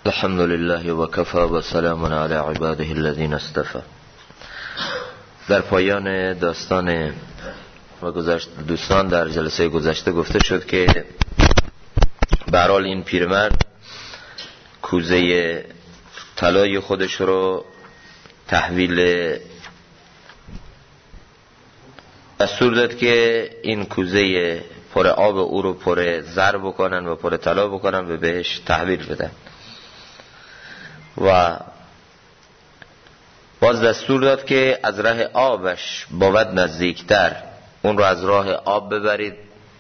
الحمد لله و کفى و سلام علی عباده الذین اصطفى. در پایان داستان و گذشت دوستان در جلسه گذشته گفته شد که به هر حال این پیرمرد کوزه طلای خودش رو تحویل دستور داد که این کوزه پر آب او رو پر زر بکنن و پر طلا بکنن و بهش تحویل بدن. و باز دستور داد که از راه آبش بود نزدیکتر اون رو از راه آب ببرید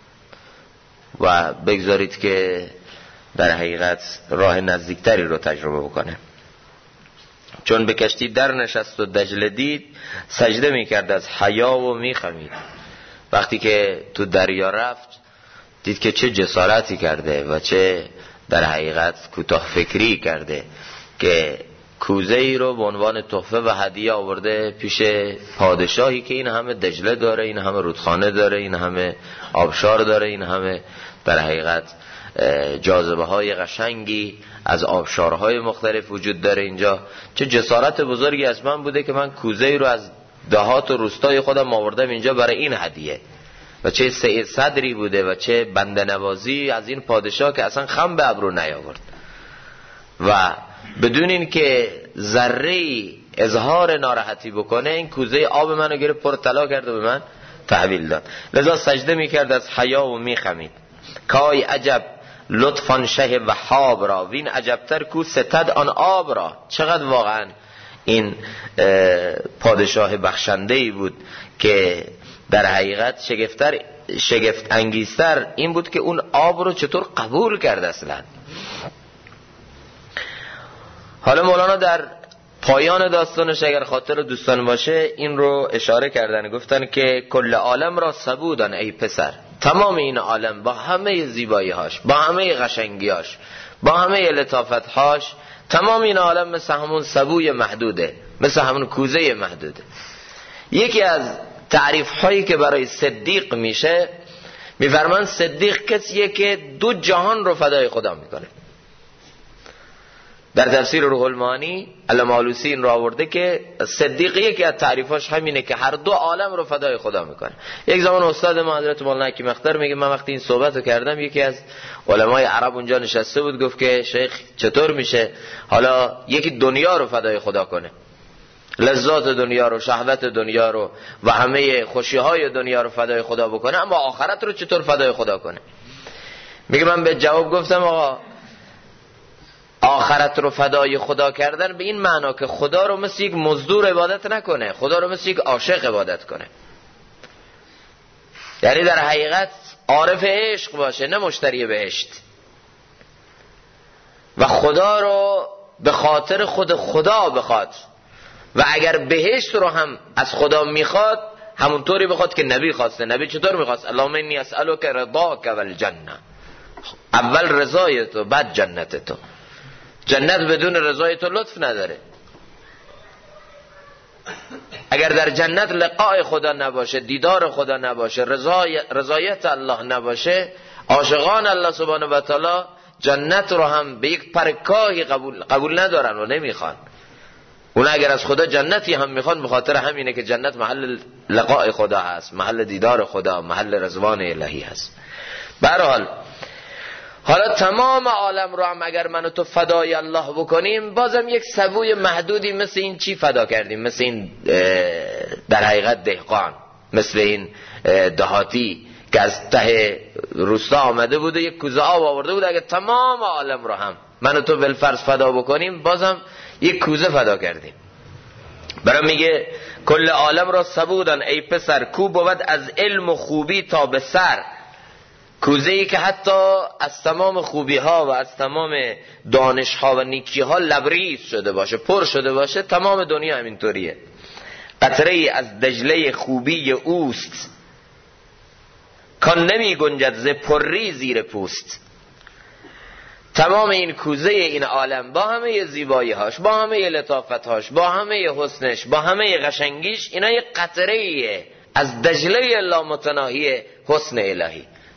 و بگذارید که در حقیقت راه نزدیکتری رو تجربه بکنه. چون به کشتی در نشست و دجله دید، سجده میکرد از حیا و میخمید. وقتی که تو دریا رفت دید که چه جسارتی کرده و چه در حقیقت کوتاه فکری کرده که کوزه ای رو به عنوان تحفه و هدیه آورده پیش پادشاهی که این همه دجله داره، این همه رودخانه داره، این همه آبشار داره، این همه در حقیقت جاذبه های قشنگی از آبشارهای مختلف وجود داره اینجا. چه جسارت بزرگی از من بوده که من کوزه ای رو از دهات و روستای خودم آوردم اینجا برای این هدیه. و چه سعی صدری بوده و چه بنده نوازی از این پادشاه که اصلا خم به ابرو نیاورد و بدون این که ذره اظهار ناراحتی بکنه این کوزه آب منو گرفت پر طلا کرد و به من تحویل داد. لذا سجده میکرد از حیا و میخمید. کای عجب لطفان شه وهاب را، وین عجبتر کو ستد آن آب را. چقدر واقعا این پادشاه بخشنده‌ای بود که در حقیقت شگفت انگیزتر این بود که اون آب رو چطور قبول کرد اصلا. حالا مولانا در پایان داستانش اگر خاطر دوستان باشه این رو اشاره کردن، گفتن که کل عالم را سبودن ای پسر. تمام این عالم با همه زیبایی‌هاش، با همه قشنگی‌هاش، با همه لطافت‌هاش، تمام این عالم مثل همون سبوی محدوده، مثل همون کوزه محدوده. یکی از تعریف‌هایی که برای صدیق میشه، میفرمان صدیق کسیه که دو جهان رو فدای خدا میکنه. در تفسیر روح المعانی علامه آلوسی این رو آورده که صدیق یکی از تعریفاش همینه که هر دو عالم رو فدای خدا میکنه. یک زمان استاد ما حضرت مولانا حکیم اختر میگه من وقتی این صحبت رو کردم یکی از علمای عرب اونجا نشسته بود، گفت که شیخ چطور میشه حالا یکی دنیا رو فدای خدا کنه، لذات دنیا رو، شهوت دنیا رو و همه خوشیهای دنیا رو فدای خدا بکنه، اما آخرت رو چطور فدای خدا کنه؟ میگه من به جواب گفتم آقا آخرت رو فدای خدا کردن به این معنا که خدا رو مثل یک مزدور عبادت نکنه، خدا رو مثل یک عاشق عبادت کنه. یعنی در حقیقت عارف عشق باشه، نه مشتری بهشت. و خدا رو به خاطر خود خدا بخواد و اگر بهشت رو هم از خدا میخواد همونطوری بخواد که نبی خواسته. نبی چطور میخواست؟ اللهم انی اسألک رضاک والجنه. اول رضای تو بعد جنت تو. جنت بدون رضای تو لطف نداره. اگر در جنت لقاء خدا نباشه، دیدار خدا نباشه، رضایت الله نباشه، عاشقان الله سبحانه و تعالی جنت رو هم به یک پرکاهی قبول ندارن و نمیخوان. اون اگر از خدا جنتی هم میخوان به خاطر همینه که جنت محل لقاء خدا هست، محل دیدار خدا، محل رضوان الهی هست. به هر حال حالا تمام عالم رو هم اگر من و تو فدای الله بکنیم بازم یک سبوی محدودی مثل این چی فدا کردیم، مثل این در حقیقت دهقان، مثل این دهاتی که از ته روستا آمده بوده یک کوزه آب آورده بود. اگر تمام عالم رو هم من و تو بالفرض فدا بکنیم بازم یک کوزه فدا کردیم. برای میگه کل عالم را سبودن ای پسر، کو بود از علم و خوبی تا به سر. کوزه‌ای که حتی از تمام خوبی ها و از تمام دانش ها و نیکی ها لبریز شده باشه، پر شده باشه. تمام دنیا همینطوریه. قطره‌ای از دجله خوبی اوست، کان نمی گنجد ز پری زیر پوست. تمام این کوزه این عالم با همه زیبایی هاش، با همه لطافت هاش، با همه حسنش، با همه قشنگیش، اینا یک قطره‌ایه از دجله لامتناهی حسن الهی.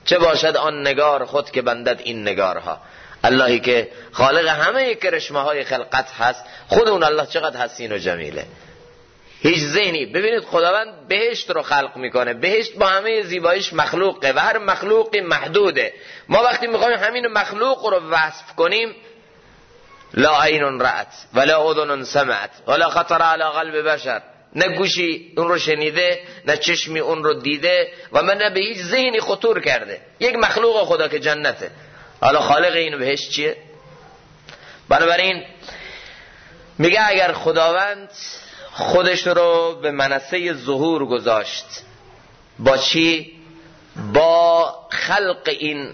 چه باشد آن نگار خود که بندد این نگارها. اللهی که خالق همه کرشمه های خلقت هست، خود اون الله چقدر حسین و جمیله. هیچ ذهنی، ببینید خداوند بهشت رو خلق میکنه، بهشت با همه زیباییش مخلوقه و هر مخلوقی محدوده. ما وقتی میخوایم همین مخلوق رو وصف کنیم، لا عین رأت ولا اذن سمعت ولا خطر علی قلب بشر، نه گوشی اون رو شنیده، نه چشمی اون رو دیده و من نه به هیچ ذهنی خطور کرده. یک مخلوق خدا که جنته، حالا خالق این بهشت چیه؟ بنابراین میگه اگر خداوند خودش رو به منصه ظهور گذاشت، با چی؟ با خلق این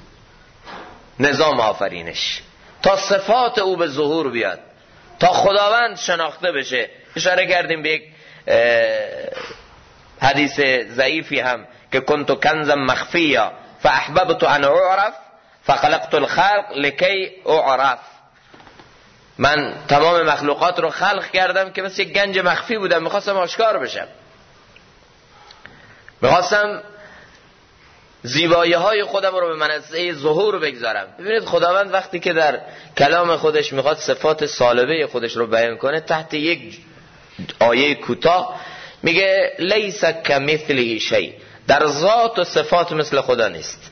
نظام آفرینش، تا صفات او به ظهور بیاد، تا خداوند شناخته بشه. اشاره کردیم به یک حدیث ضعیفی هم که کنتو کنزا مخفیا فاحببت ان اعرف فخلقت الخلق لکی اعرف. من تمام مخلوقات رو خلق کردم که مثل یک گنج مخفی بودم، میخواستم آشکار بشم، میخواستم زیبایی های خودم رو به منصه ظهور بگذارم. ببینید خداوند وقتی که در کلام خودش میخواد صفات سالبه خودش رو بیان کنه، تحت یک آیه کوتاه میگه لیس کمثله شیء، در ذات و صفات مثل خدا نیست.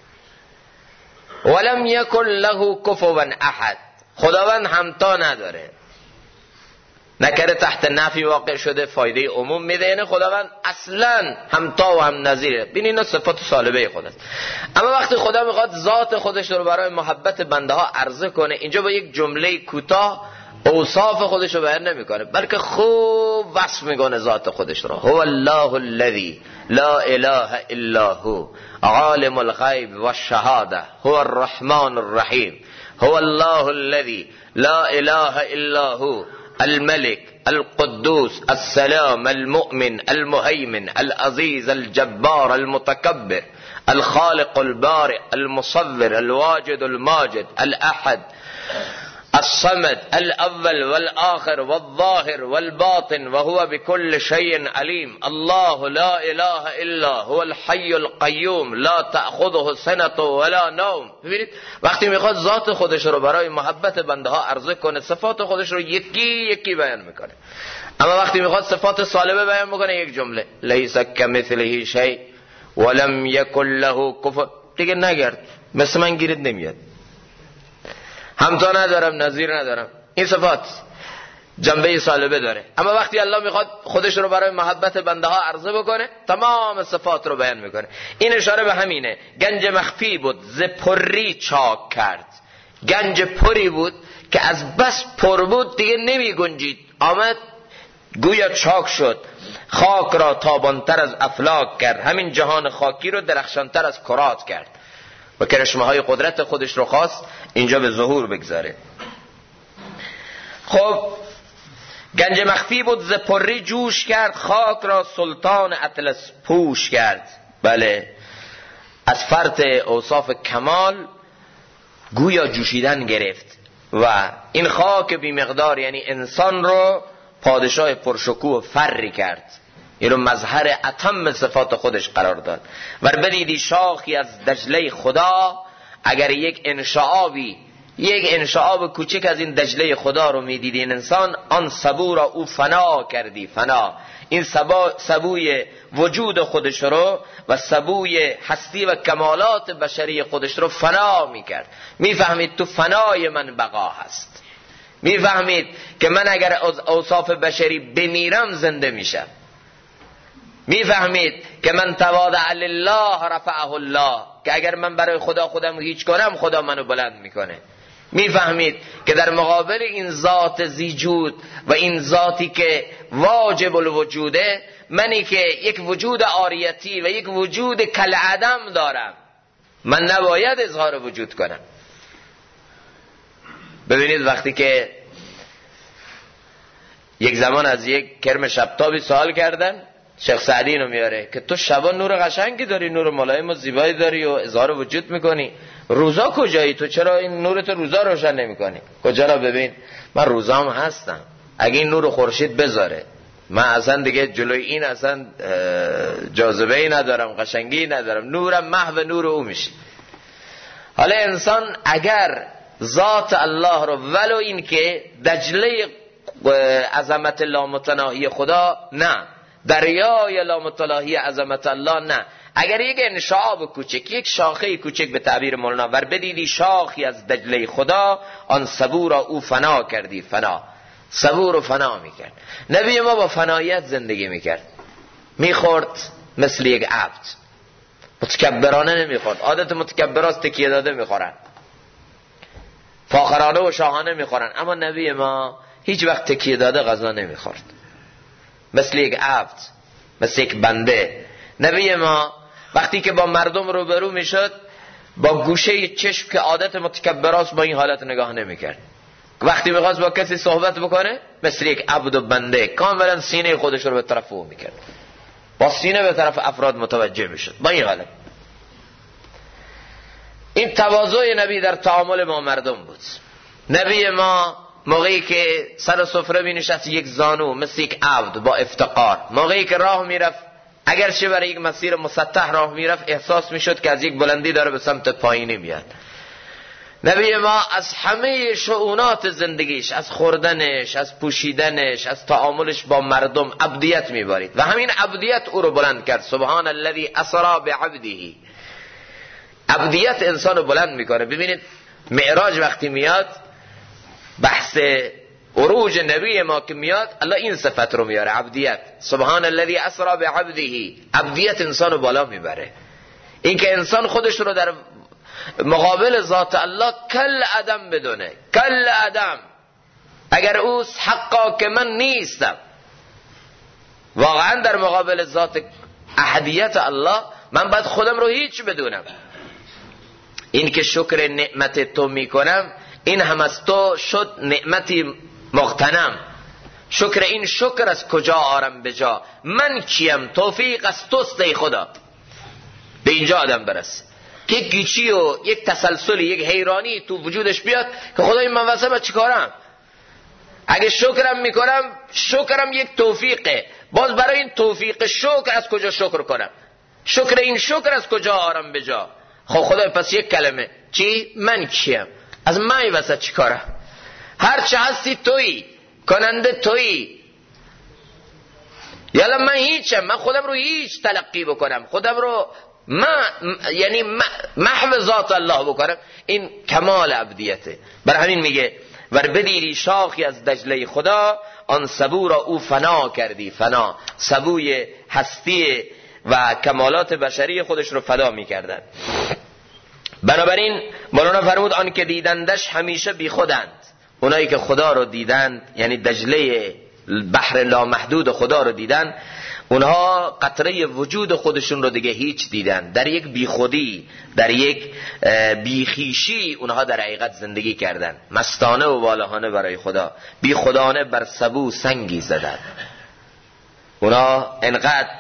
ولم یکن له کفوا احد، خداوند همتا نداره. نکره تحت نفی واقع شده، فایده عموم میده، یعنی خداوند اصلا همتا و هم نظیره. ببین اینا صفات سالبه خداست. اما وقتی خدا میخواد ذات خودش رو برای محبت بنده ها عرضه کنه، اینجا با یک جمله کوتاه اوصاف خودش رو بیان نمیکنه، بلکه خوب وصف میکنه ذات خودش رو. هو الله الذی لا اله الا هو عالم الغیب والشهاده هو الرحمن الرحیم. هو الله الذی لا اله الا هو الملك القدوس السلام المؤمن المهيمن العزيز الجبار المتكبر الخالق البارئ المصور الواجد الماجد الأحد الصمد الأول والآخر والظاهر والباطن وهو بكل شيء عليم. الله لا إله إلا هو الحي القيوم لا تأخذه سنة ولا نوم. ببینید وقتی میخواد ذات خودش رو برای محبت بنده ها عرضه کنه، صفات خودش رو یکی یکی بیان میکنه. اما وقتی میخواد صفات سالبه بیان میکنه، یک جمله لیس کمثله شیء ولم یکن له کفوا. دیگه نگرد، مثل من گیرت نمیاد، همتا ندارم، نظیر ندارم. این صفات جنبه سالبه داره. اما وقتی الله میخواد خودش رو برای محبت بنده ها عرضه بکنه، تمام صفات رو بیان میکنه. این اشاره به همینه. گنج مخفی بود، ز پری چاک کرد. گنج پری بود که از بس پر بود دیگه نمی گنجید، آمد گویا چاک شد. خاک را تابانتر از افلاک کرد، همین جهان خاکی رو درخشانتر از کرات کرد و کرشمه های قدرت خودش رو خواست اینجا به ظهور بگذاره. خب گنج مخفی بود، ز پری جوش کرد، خاک را سلطان اطلس پوش کرد. بله، از فرط اوصاف کمال گویا جوشیدن گرفت و این خاک بی مقدار یعنی انسان رو پادشاه پرشکوه و فری کرد، این رو مظهر اتم صفات خودش قرار داد. ور بدیدی شاخی از دجله خدا، اگر یک انشعاب کوچک از این دجله خدا رو میدیدی این انسان، آن سبو را او فنا کردی. فنا، این سبوی وجود خودش رو و سبوی هستی و کمالات بشری خودش رو فنا میکرد. میفهمید تو فنای من بقا هست، میفهمید که من اگر از اوصاف بشری بمیرم زنده میشم، میفهمید که من تواضع لله رفعه الله، که اگر من برای خدا خودم هیچ کنم خدا منو بلند میکنه. میفهمید که در مقابل این ذات زیجود و این ذاتی که واجب الوجوده، منی که یک وجود عاریتی و یک وجود کالعدم دارم، من نباید اظهار وجود کنم. ببینید وقتی که یک زمان از یک کرم شبتابی سوال کردن، شیخ سعدی اینو میاره که تو شبا نور قشنگی داری، نور ملایم و زیبایی داری و اظهار وجود میکنی، روزا کجایی؟ تو چرا این نورت روزا روشن نمیکنی؟ کجا را ببین، من روزام هستم، اگه این نور خورشید بذاره من اصلا دیگه جلوی این اصلا جاذبه‌ای ندارم، قشنگی ندارم، نورم محو نور او میشه. حالا انسان اگر ذات الله رو، ولو این که دجله عظمت لامتناهی خدا نه، دریای لامتناهی عظمت الله نه، اگر یک انشعاب کوچک، یک شاخه کوچک به تعبیر مولانا ور بدیدی شاخی از دجله خدا، آن سبو را او فنا کردی. فنا، سبو رو فنا میکرد. نبی ما با فنایت زندگی میکرد، میخورد مثل یک عبد، متکبرانه نمیخورد. عادت متکبراست تکیه داده میخورن، فاخرانه و شاهانه میخورن، اما نبی ما هیچ وقت تکیه داده غذا نمیخورد، مثل یک عبد، مثل یک بنده. نبی ما وقتی که با مردم روبرو میشد با گوشه چشم که عادت متکبراست با این حالت نگاه نمیکرد. وقتی میخواست با کسی صحبت بکنه مثل یک عبد و بنده کاملا سینه خودش رو به طرف او میکرد، با سینه به طرف افراد متوجه میشد. با این حالت، این تواضع نبی در تعامل با مردم بود. نبی ما موقعی که سر سفره می نشست یک زانو مثل یک عبد با افتقار، موقعی که راه میرفت اگرچه برای یک مسیر مسطح راه میرفت احساس میشد که از یک بلندی داره به سمت پایینی میاد. نبی ما از همه شؤونات زندگیش، از خوردنش، از پوشیدنش، از تعاملش با مردم عبدیت میبارید و همین عبدیت او رو بلند کرد. سبحان الذی اسری بعبده. عبدیت انسان رو بلند میکنه. ببینید معراج وقتی میاد، بحث عروج نبی ما که میاد، الله این صفت رو میاره، عبدیت. سبحان الذی اسری بعبده. عبدیت انسان رو بالا میبره. این که انسان خودش رو در مقابل ذات الله کل عدم بدونه، کل عدم، اگر اوست حقا که من نیستم، واقعا در مقابل ذات احدیت الله من باید خودم رو هیچ بدونم. این که شکر نعمت تو میکنم، این هم از تو شد نعمتی مغتنم. شکر این شکر از کجا آرم بجا، من کیم توفیق از توست ای خدا. به اینجا آدم برس که یک گیچی و یک تسلسلی، یک حیرانی تو وجودش بیاد که خدای من واسه چی کارم؟ اگه شکرم میکنم، شکرم یک توفیقه، باز برای این توفیق شکر از کجا شکر کنم؟ شکر این شکر از کجا آرم بجا؟ خب خدای پس یک کلمه، چی؟ من کیم؟ از من واسه چی کارم؟ هر چه هستی تویی، کننده تویی. یالا من هیچم، من خودم رو هیچ تلقی بکنم، خودم رو یعنی محو ذات الله بکنم، این کمال عبدیته. برای همین میگه ور بدیری شاخی از دجله خدا، آن سبو را او فنا کردی. فنا، سبوی هستی و کمالات بشری خودش رو فدا میکردن. بنابراین مولانا فرمود آن که دیدندش همیشه بی خودند. اونایی که خدا رو دیدند، یعنی دجله بحر لامحدود خدا رو دیدن، اونها قطره وجود خودشون رو دیگه هیچ دیدن. در یک بیخودی، در یک بیخیشی اونها در حقیقت زندگی کردن، مستانه و والهانه برای خدا، بی خودانه بر سبو سنگی زدن. اونها انقدر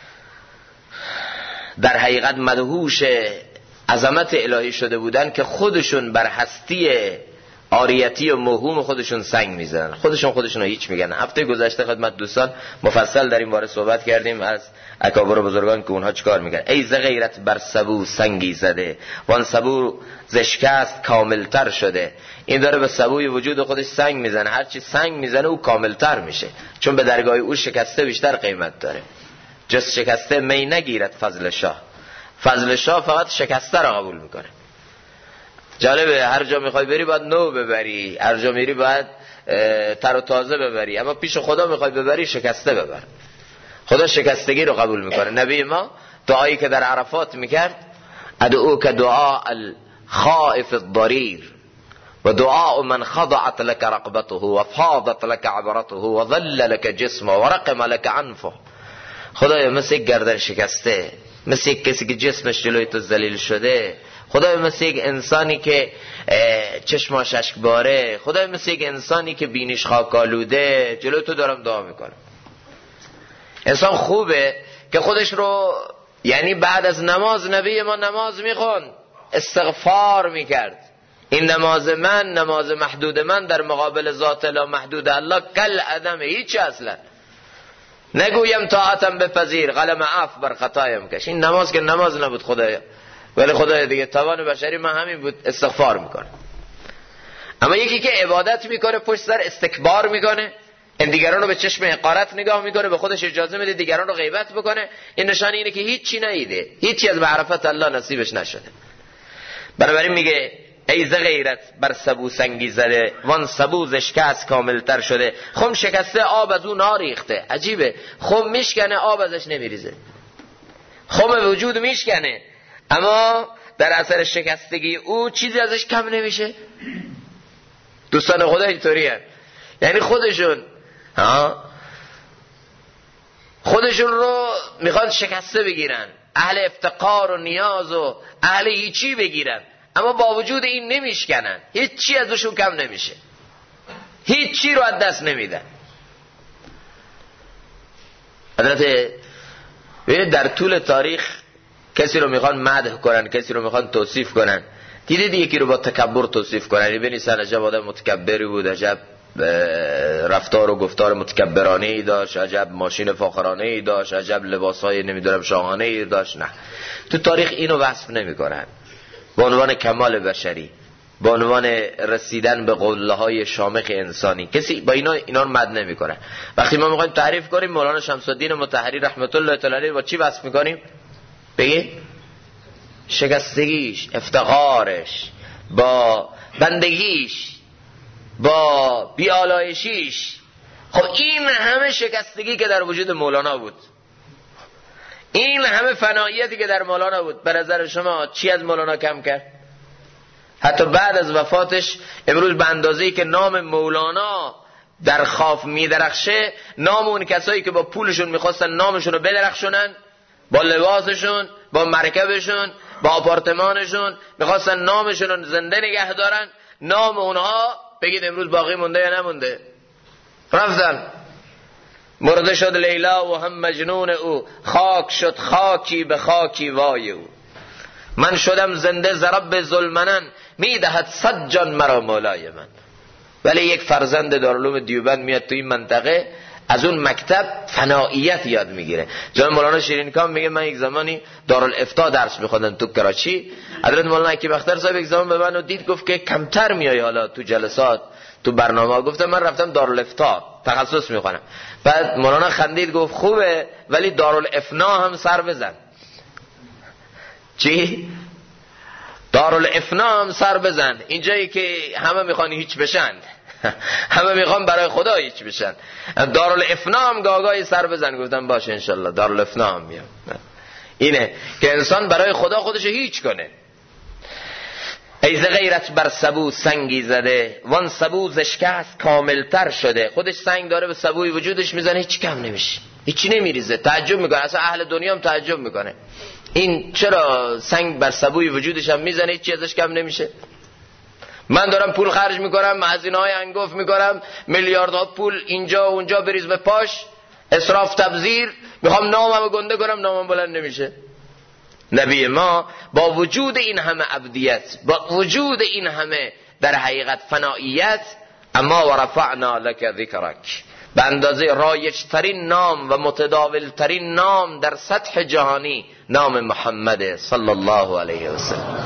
در حقیقت مدهوش عظمت الهی شده بودن که خودشون بر هستی عاریتی و موهوم خودشون سنگ میزنن، خودشون رو هیچ میگن. هفته گذشته خدمت دوستان مفصل در این باره صحبت کردیم از اکابر و بزرگان که اونها چیکار میگن. ای ز غیرت بر سبو سنگی زده، وان سبو زشکست کاملتر شده. این داره به سبوی وجود خودش سنگ میزنه، هرچی سنگ میزنه او کاملتر میشه، چون به درگاه او شکسته بیشتر قیمت داره. جز شکسته می نگیرد فضل شاه. فضل شاه فقط شکسته را قبول میکنه. جالبه، هر جا میخوای بری باید نو ببری، هر جا میری باید تر و تازه ببری، اما پیش خدا میخوای ببری شکسته ببر. خدا شکستگی رو قبول میکنه. نبی ما دعایی که در عرفات میکرد، ادعوک دعاء الخائف الضریر و دعاء من خضعت لك رقبته و فاضت لك عبرته و ظل لك جسمه و رقم لك عنفه. خدایا مثل یک گردن شکسته، مثل یک کسی که جسمش جلوی تو ذلیل شده، خدای مثل یک انسانی که چشماش اشکباره، خدای مثل یک انسانی که بینیش خاکالوده، جلوی تو دارم دعا میکنم. انسان خوبه که خودش رو، یعنی بعد از نماز نبی ما نماز میخوند، استغفار میکرد. این نماز من، نماز محدود من در مقابل ذات لا محدود الله کل عدم، هیچ اصلا. نگویم طاعتم بپذیر، قلم عفو بر خطایم کش. این نماز که نماز نبود خدایا، ولی خدایا دیگه توان بشری من همین بود، استغفار میکنه. اما یکی که عبادت میکنه پشت سر استکبار میکنه، این دیگران رو به چشم حقارت نگاه میکنه، به خودش اجازه میده دیگران رو غیبت بکنه، این نشانه اینه که هیچی ندیده، هیچی از معرفت الله نصیبش نشده. بنابراین میگه ای ز غیرت بر سبو سنگی زده، وان سبو ز اشکست کاملتر شده. خم شکسته آب از اون ناریخته. عجیبه، خم میشکنه آب ازش نمیریزه، خم وجود میشکنه اما در اثر شکستگی او چیزی ازش کم نمیشه. دوستان خدا اینطوری هست، یعنی خودشون رو میخوان شکسته بگیرن، اهل افتقار و نیاز و اهل هیچی بگیرن، اما با وجود این نمیشکنن، هیچی ازشون کم نمیشه، هیچی رو از دست نمیدن. حضرت ببینید در طول تاریخ کسی رو میخوان مدح کنن، کسی رو میخوان توصیف کنن، دیدید یکی رو با تکبر توصیف کنن، بنویسن عجب آدم متکبری بود، عجب رفتار و گفتار متکبرانه ای داشت، عجب ماشین فاخرانه ای داشت، عجب لباسهای نمیدونم شاهانه ای داشت. نه، تو تاریخ اینو وصف نمیکنن به عنوان کمال بشری، به عنوان رسیدن به قله‌های شامخ انسانی. کسی با اینا رو مد نمیکنه. وقتی ما میخوایم تعریف کنیم مولانا شمس الدین مطهری رحمت الله تعالی علیه با چی وصف میکنیم؟ بگید شکستگیش، افتقارش، با بندگیش، با بیالایشیش. خب این همه شکستگی که در وجود مولانا بود، این همه فناییتی که در مولانا بود، به نظر شما چی از مولانا کم کرد؟ حتی بعد از وفاتش امروز به اندازه‌ای که نام مولانا در خاف میدرخشه، نام اون کسایی که با پولشون میخواستن نامشون رو بدرخشونن، با لباسشون، با مرکبشون، با آپارتمانشون میخواستن نامشون رو زنده نگه دارن، نام اونها بگید امروز باقی مونده یا نمونده؟ رفتن، مرده شد لیلا و هم مجنون او، خاک شد خاکی به خاکی وای او. من شدم زنده زرب ظلمنن، میدهد 100 جان مرا مولای من. ولی یک فرزند دارالعلوم دیوبند میاد تو این منطقه، از اون مکتب فنائیت یاد میگیره. جناب مولانا شیرینکام میگه من یک زمانی دارالافتا درس میخوندم تو کراچی، حضرت مولانا حکیم اختر صاحب یک زمان به من دید، گفت که کمتر میای حالا تو جلسات تو برنامه. گفتم من رفتم دارالافتا تخصص میخونم. بعد مولانا خندید گفت خوبه ولی دارالافنا هم سر بزن. چی؟ دارالافنا هم سر بزن، اینجایی که همه میخوان هیچ بشن، همه میخوان برای خدا هیچ بشن، دارالافنا هم گاگای سر بزن. گفتم باشه انشالله دارالافنا هم میام. اینه که انسان برای خدا خودش هیچ کنه. ای ز غیرت بر سبو سنگی زده، وان سبو ز اشکست کاملتر شده. خودش سنگ داره به سبوی وجودش میزنه، هیچ کم نمیشه، هیچی نمیریزه. تعجب میکنه، اصلا اهل دنیا هم تعجب میکنه این چرا سنگ بر سبوی وجودش هم میزنه هیچی ازش کم نمیشه. من دارم پول خرج میکنم، هزینه‌های انگفت میکنم، میلیاردها پول اینجا و اونجا بریز به پاش، اسراف تبذیر، میخوام نامم گنده کنم، نامم بلند نمیشه. نبی ما با وجود این همه عبدیت، با وجود این همه در حقیقت فنائیت، اما ورفعنا لك ذکرک، به اندازه رایج‌ترین نام و متداول‌ترین نام در سطح جهانی نام محمد صلی الله علیه و سلم.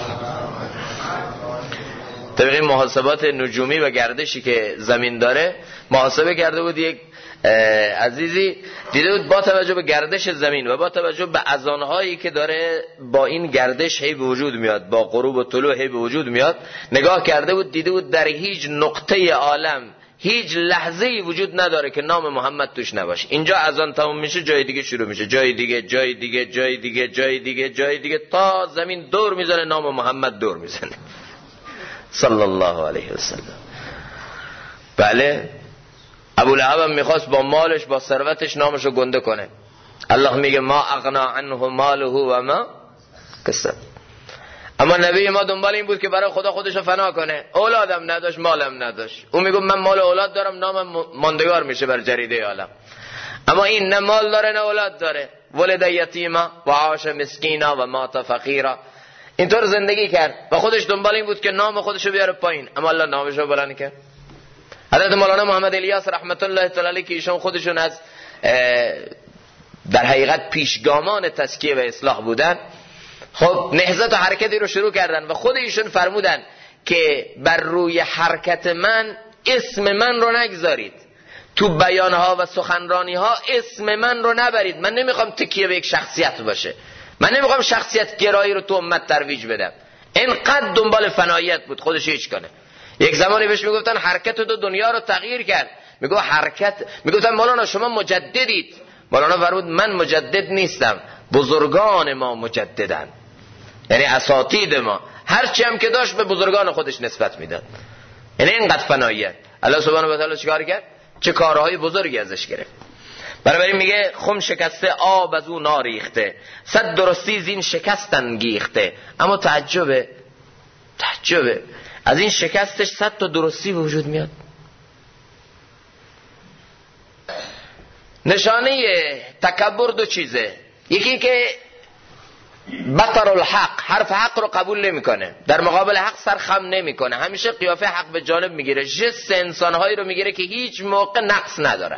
طبق محاسبات نجومی و گردشی که زمین داره محاسبه کرده بود یک عزیزی، دیده بود با توجه به گردش زمین و با توجه به اذانهایی که داره با این گردش هی به وجود میاد، با غروب و طلوع هی به وجود میاد، نگاه کرده بود دیده بود در هیچ نقطه عالم هیچ لحظه‌ای وجود نداره که نام محمد توش نباشه. اینجا اذان تموم میشه جای دیگه شروع میشه، جای دیگه، جای دیگه، جای دیگه، جای دیگه، جای دیگه، تا زمین دور میزنه نام محمد دور میزنه صلی الله علیه و سلم. بله، ابو لهب هم میخواست با مالش با ثروتش نامشو گنده کنه. الله میگه ما اغنا عنه ماله و ما کسب. اما نبی ما دنبال این بود که برای خدا خودشو فنا کنه. اولادم نداشت، مالم نداشت. اون میگه من مال اولاد دارم، نامم ماندگار میشه بر جریده عالم. اما این نه مال داره نه اولاد داره. ولد یتیما و عاش مسکینا و مات فقیرا. اینطور زندگی کرد و خودش دنبال این بود که نام خودشو بیاره پایین، اما الله نامشو بلند کرد. حضرت مولانا محمد الیاس رحمت الله تعالی علیه که ایشون خودشون از در حقیقت پیشگامان تزکیه و اصلاح بودن. خب نهضت و حرکتی رو شروع کردن و خود ایشون فرمودن که بر روی حرکت من اسم من رو نگذارید، تو بیانها و سخنرانیها اسم من رو نبرید. من نمیخوام تکیه به یک شخصیت باشه، من نمیخوام شخصیت گرایی رو تو امت ترویج بدم. اینقدر دنبال فناییت بود خودش هیچ کنه. یک زمانی بهش میگفتن حرکت تو دنیا رو تغییر کرد، میگه حرکت، میگفتن مولانا شما مجددید. مولانا فرمود من مجدد نیستم، بزرگان ما مجددن، یعنی اساتید ما هرچی هم که داشت به بزرگان خودش نسبت میداد. یعنی اینقدر فناییت. الله سبحانه و تعالی چیکار کرد؟ چه کارهای بزرگی ازش گرفت. بنابراین میگه خم شکسته آب از او ناریخته، صد درستی زین شکست انگیخته. اما تعجبه از این شکستش 100 تا درستی به وجود میاد. نشانه تکبر دو چیزه، یکی که بطر الحق، حرف حق رو قبول نمیکنه، در مقابل حق سر خم نمیکنه، همیشه قیافه حق به جانب میگیره، جس انسانهایی رو میگیره که هیچ موقع نقص ندارن،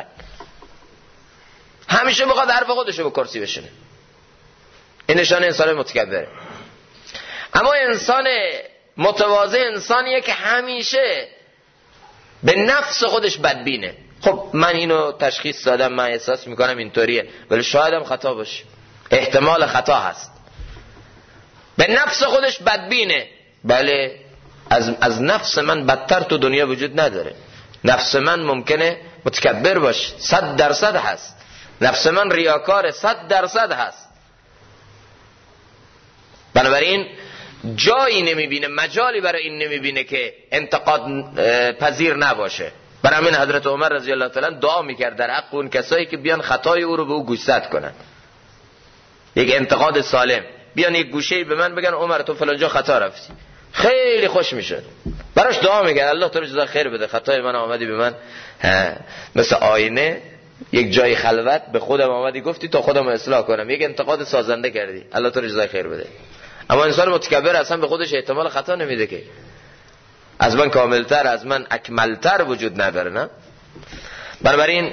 همیشه بخواد حرف خودشو به کرسی بشونه. این نشانه انسان متکبره. اما انسان متواضع انسانیه که همیشه به نفس خودش بدبینه. خب من اینو تشخیص دادم، من احساس میکنم اینطوریه، ولی شاید هم خطا باشه، احتمال خطا هست. به نفس خودش بدبینه. بله، از نفس من بدتر تو دنیا وجود نداره. نفس من ممکنه متکبر باشه، 100% هست. نفس من ریاکار 100% هست. بنابراین جایی نمیبینه، مجالی برای این نمیبینه که انتقاد پذیر نباشه. برای همین حضرت عمر رضی الله تعالی دعا میکرد در حق اون کسایی که بیان خطای او رو به او گوشزد کنن، یک انتقاد سالم، بیان یک گوشه‌ای به من بگن عمر تو فلان جا خطا رفتی، خیلی خوش میشد، براش دعا میکرد الله تو رو جزای خیر بده، خطای من آمدی به من مثل آینه یک جای خلوت به خودم آمدی گفتی تا خودم اصلاح کنم، یک انتقاد سازنده کردی، الله تو رو جزای خیر بده. اما انسان متکبر اصلا به خودش احتمال خطا نمیده که از من کاملتر، از من اکملتر وجود نداره، نه؟ بنابراین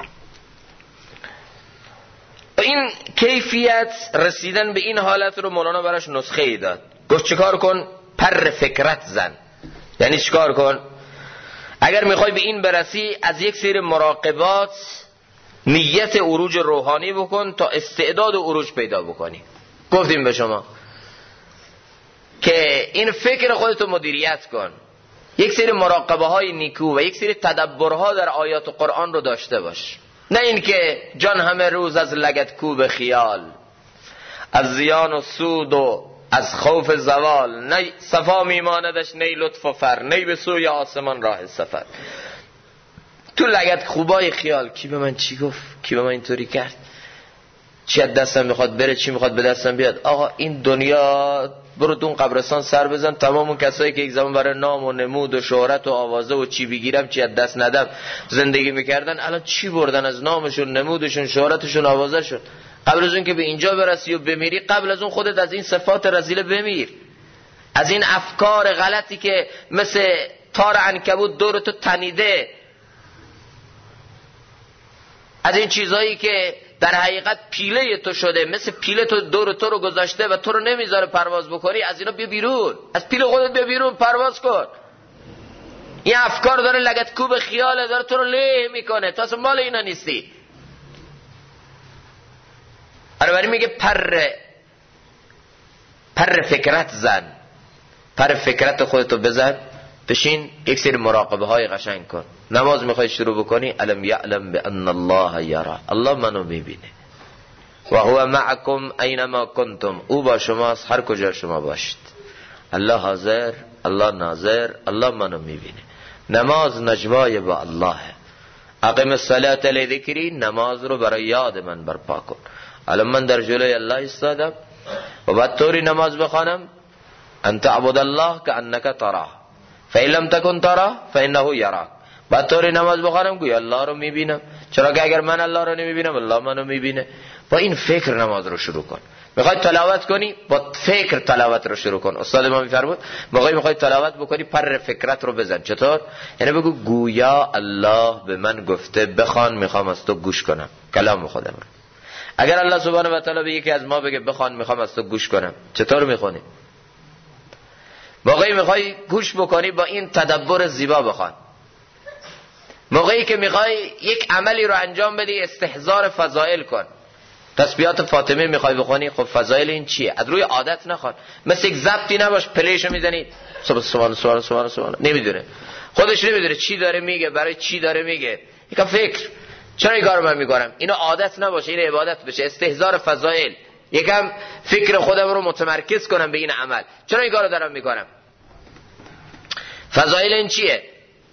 این کیفیت رسیدن به این حالت رو مولانا براش نسخه ای داد. گفت چیکار کن؟ پر فکرت زن. یعنی چیکار کن؟ اگر میخوای به این برسی از یک سری مراقبات نیت عروج روحانی بکن تا استعداد عروج پیدا بکنی. گفتیم به شما که این فکر خودتو مدیریت کن، یک سری مراقبه های نیکو و یک سری تدبرها در آیات قرآن رو داشته باش. نه این که جان همه روز از لگد کوب خیال، از زیان و سود و از خوف زوال، نه صفا میماندش نه لطف و فر، نه به سوی آسمان راه سفر. تو لگد کوبای خیال، کی به من چی گفت، کی به من اینطوری کرد، چی از دستم میخواد بره، چی میخواد به دستم بیاد. آقا این دنیا، برو تو اون قبرستان سر بزن، تمام اون کسایی که یک زمان برای نام و نمود و شهرت و آوازه و چی بگیرم چی از دست ندم زندگی میکردن، الان چی بردن از نامشون، نمودشون، شهرتشون، آوازهشون؟ قبل از اون که به اینجا برسی و بمیری، قبل از اون خودت از این صفات رذیله بمیر، از این افکار غلطی که مثل تار عنکبوت دور تو تنیده، از این چیزهایی که در حقیقت پیله تو شده، مثل پیله تو دور تو رو گذاشته و تو رو نمیذاره پرواز بکنی، از اینا بیا بیرون، از پیله خودت بیا بیرون، پرواز کن. این افکار داره لگد کوب خیاله، داره تو رو له میکنه، تو اصلا مال اینا نیستی. بنابراین میگه پر فکرت زن، پر فکرت خودتو بزن، بشین یک سری مراقبه های قشنگ کن. نماز میخوای شروع بکنی، الم یعلم بان الله یرا، الله منو میبینه، و هو معکم اینما کنتم، او با شماست هر کجا شما باشید. الله حاضر، الله ناظر، الله منو میبینه. نماز نجوای با الله. اقیم الصلاة لذکری، نماز رو برای یاد من برپا کن. الان من در جلوی الله ایستادم و بعد طوری نماز بخوانم ان تعبد الله کانک تراه فإن لم تکن تراه فإنه یراک. بعد طوری نماز بخوانم گویا الله رو میبینم، چرا که اگر من الله رو نمیبینم الله منو میبینه. با این فکر نماز رو شروع کن. میخوای تلاوت کنی با فکر تلاوت رو شروع کن. استاد ما میفرمود موقعی میخوای تلاوت بکنی پر فکرت رو بزن. چطور؟ یعنی بگو گویا الله به من گفته بخوان، میخوام از تو گوش کنم کلام خودم رو. اگر الله سبحانه و تعالی به یکی از ما بگه بخوان، میخوام از تو گوش کنم، چطور میخونی؟ موقعی میخوای گوش بکنی با این تدبر زیبا بخوان. موقعی که میخوای یک عملی رو انجام بدی استحضار فضائل کن. تسبیحات فاطمه میخوای بخونی، خب فضائل این چیه؟ از روی عادت نخوان، مثل یک ضبطی نباش پلیشو میزنی سبحان سبحان سبحان سبحان، نمیدونه خودش نمیدونه چی داره میگه، برای چی داره میگه. یکم فکر، چرا این کارو من میکنم؟ اینو عادت نباشه، این عبادت بشه، استحضار فضائل. یکم فکر خودم رو متمرکز کنم به این عمل، چرا این کارو دارم میکنم؟ فضائل این چیه؟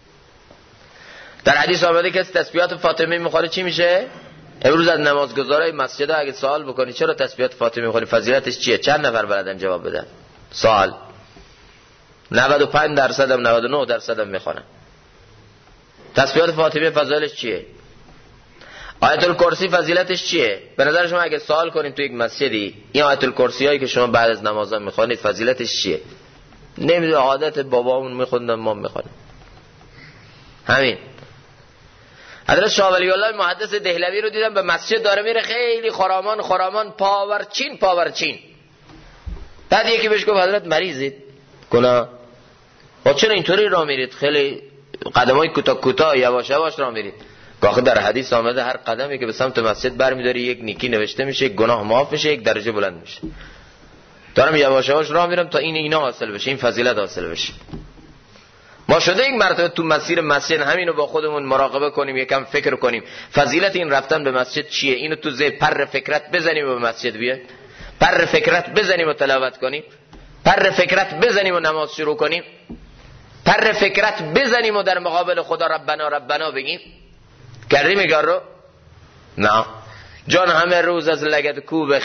در حدیث آمده که تسبیحات فاطمه میخوره چی میشه؟ امروز از نمازگزارای مسجد اگه سوال بکنی چرا تسبیحات فاطمه میخونی، فضیلتش چیه، چند نفر بلدن جواب بدن؟ سوال 95% هم 99% هم میخونن. تسبیحات فاطمه فضیلتش چیه؟ آیت الکرسی فضیلتش چیه؟ به نظر شما اگه سوال کنیم تو یک مسجدی این آیت الکرسی هایی که شما بعد از نماز میخونید فضیلتش چیه؟ نمیدونه، عادت بابامون میخوندن ما میخونیم. همین. حضرت شاه ولی الله محدث دهلوی رو دیدم به مسجد داره میره، خیلی خرامان پاورچین. بعد یکی بهش گفت حضرت مریضید؟ گناه چرا اینطوری راه میرید؟ خیلی قدمای کوتاه یواش راه میرید. آخه در حدیث آمده هر قدمی که به سمت مسجد برمیداری یک نیکی نوشته میشه، یک گناه معاف میشه، یک درجه بلند میشه. دارم یواش راه میرم تا اینا حاصل بشه، این فضیلت حاصل بشه. ما شده یک مرتبه تو مسیر مسجد همینو با خودمون مراقبه کنیم، یکم فکر کنیم فضیلت این رفتن به مسجد چیه. اینو تو ذهن پر فکرت بزنیم و به مسجد بیایم، پر فکرت بزنیم و تلاوت کنیم، پر فکرت بزنیم و نماز شروع کنیم، پر فکرت بزنیم و در مقابل خدا ربنا بگیم. کردیم این کار رو؟ نه. جان همه روز از لگد کوب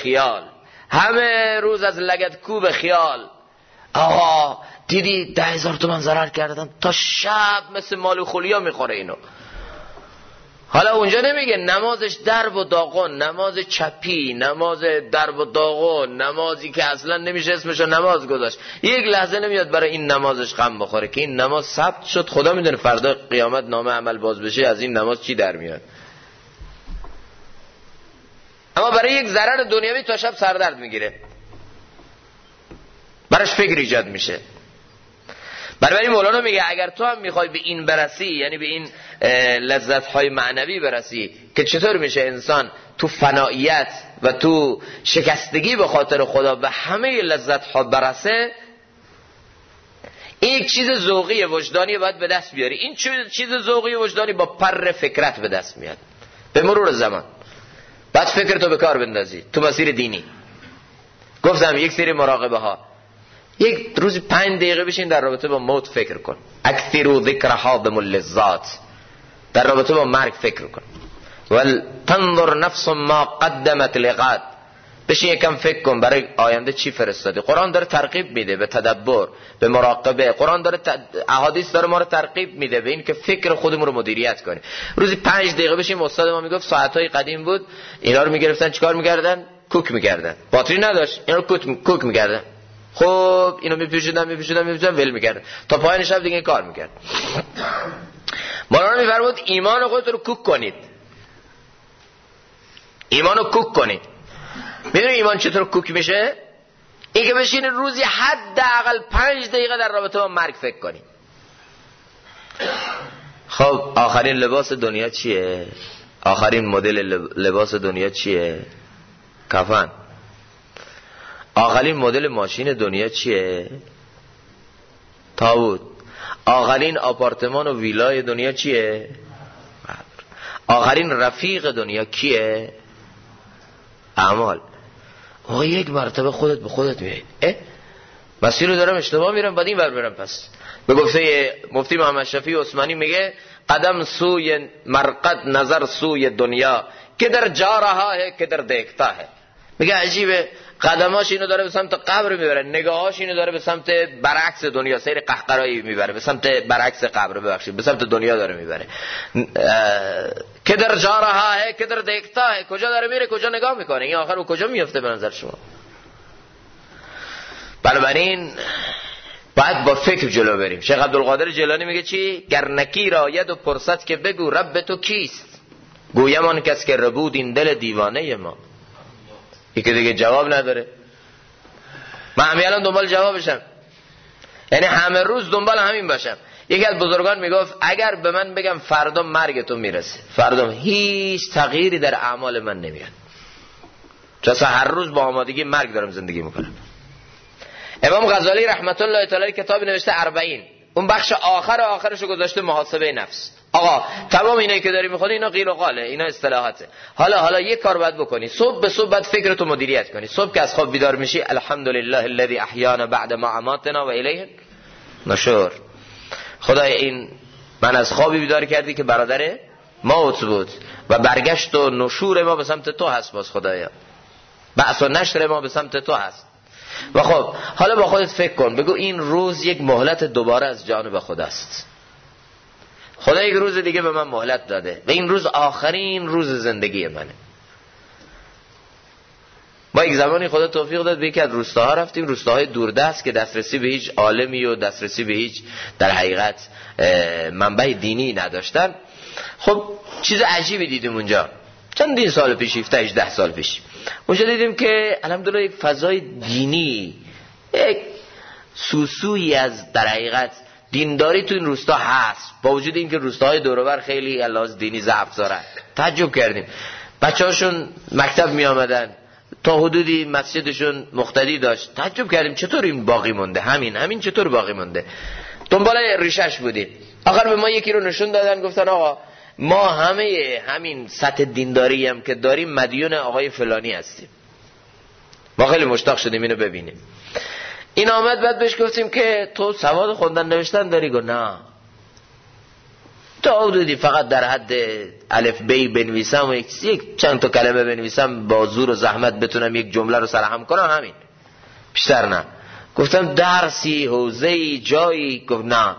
خیال، آقا دیدی 10,000 تومان ضرر کردن، تا شب مثل مال خولیا میخوره اینو. حالا اونجا نمیگه نمازش درب و داغون، نماز چپی، نماز درب و داغون، نمازی که اصلا نمیشه اسمشو نماز گذاشت. یک لحظه نمیاد برای این نمازش غم بخوره که این نماز ثبت شد، خدا میدونه فردا قیامت نامه عمل باز بشه از این نماز چی در میاد. اما برای یک ضرر دنیوی تا شب سردرد میگیره، براش فکر ایجاد میشه. برای مولانا میگه اگر تو هم میخوای به این برسی، یعنی به این لذت‌های معنوی برسی که چطور میشه انسان تو فناییت و تو شکستگی به خاطر خدا به همه لذت‌ها برسه، این یک چیز ذوقی وجدانی باید به دست بیاری. این چیز ذوقی وجدانی با پر فکرت به دست میاد به مرور زمان. بعد فکر تو به کار بندازی تو مسیر دینی. گفتم یک سری مراقبه ها، یک روزی 5 دقیقه بشین در رابطه با موت فکر کن. اکثروا ذکرها بملذات، در رابطه با مرگ فکر کن. ول تنظر نفس ما قدمت لغد، بشین یکم فکر کن برای آینده چی فرستادی. قرآن داره ترغیب میده به تدبر، به مراقبه. قرآن داره احادیث داره ما رو ترغیب میده به این که فکر خودمون رو مدیریت کنیم. روزی 5 دقیقه بشین. استاد ما میگفت ساعتای قدیم بود اینا رو میگرفتن چیکار میکردن؟ کوک میکردن. باتری نداشت، اینا رو کوک میکردن. خب اینو میپیچیدن ول میکردن تا پایان شب دیگه این کار میکرد. مولانا میفرمود ایمان خودت رو کوک کنید، ایمانو کوک کنید. میدونی ایمان چطور کوک میشه؟ این که بشین روزی حداقل 5 دقیقه در رابطه با مرگ فکر کنی. خب آخرین لباس دنیا چیه؟ آخرین مدل لباس دنیا چیه؟ کفن. آخرین مدل ماشین دنیا چیه؟ تابوت. آخرین آپارتمان و ویلای دنیا چیه؟ آخرین رفیق دنیا کیه؟ اعمال. آقا یک مرتبه خودت به خودت میای مسیر رو دارم اشتباه میرم بعد این ور برم. پس به گفته مفتی محمد شفیع عثمانی میگه قدم سوی مرقد نظر سوی دنیا که در جا رها ہے که در دیکھتا ہے. میگه عجیبه قدماش اینو داره به سمت قبر میبره، نگاهاش اینو داره به سمت برعکس دنیا، سیر قهقرایی میبره به سمت برعکس قبر، ببخشید به سمت دنیا داره میبره. کدر جا رها ہے کدر دیکھتا ہے، کجا داره میره کجا نگاه میکنه، این آخر او کجا میفته به نظر شما؟ بنابراین باید با فکر جلو بریم. شیخ عبدالقادر جیلانی میگه چی؟ گر نکیر آید و پرسد که بگو رب تو کیست، گویم آن کس که ربود این دل دیوانه ما. یکی دیگه جواب نداره. من همین الان دنبال جوابشم، یعنی همه روز دنبال همین باشم. یکی از بزرگان میگفت اگر به من بگم فردا مرگ تو میرسه، فردا هیچ تغییری در اعمال من نمیاد، چون هر روز با آمادگی مرگ دارم زندگی میکنم. امام غزالی رحمت الله تعالی کتابی نوشته 40، اون بخش آخرشو گذاشته محاسبه نفس. آقا تمام اینایی که داری میخونی اینا قیل و قاله، اینا اصطلاحاته. حالا یک کار باید بکنی، صبح به صبح باید فکرتو مدیریت کنی. صبح که از خواب بیدار میشی الحمدلله الذی احیانا بعد ما اماتنا و الیه نشور. خدای این من از خوابی بیدار کردی که برادر موت بود و برگشت و نشور ما به سمت تو هست. باز خدایا بعث و نشر ما به سمت تو هست. و خب حالا با خودت فکر کن، بگو این روز یک مهلت دوباره از جانب خداست. خدا یک روز دیگه به من مهلت داده و این روز آخرین روز زندگی منه. ما یک زمانی خدا توفیق داد به یکی از روستاها رفتیم، روستاهای دوردست که دسترسی به هیچ عالمی و دسترسی به هیچ در حقیقت منبع دینی نداشتن. خب چیز عجیبی دیدیم اونجا، چندین سال پیش، 17-18 سال پیش. اونجا دیدیم که الحمدلله یک فضای دینی، یک سوسویی از در حقیقت دینداری تو این روستا هست، با وجود اینکه روستاهای دور و بر خیلی از دینی ضعف دارن. تعجب کردیم. بچه‌هاشون مکتب می آمدن، تا حدودی مسجدشون مقتدی داشت. تعجب کردیم چطور این باقی مونده، همین چطور باقی مونده. دنبال ریشش بودیم. آخر به ما یکی رو نشون دادن، گفتن آقا ما همین سطح دینداری هم که داریم مدیون آقای فلانی هستیم. ما خیلی مشتاق شدیم اینو ببینیم. این آمد، بعد بهش گفتیم که تو سواد خوندن نوشتن داری؟ گفت نه، تا حدودی فقط در حد الف ب بنویسم و یک چند تا کلمه بنویسم، با زور و زحمت بتونم یک جمله رو سرهم کنم، همین، بیشتر نه. گفتم درسی، حوزه‌ای، جایی؟ گفت نه.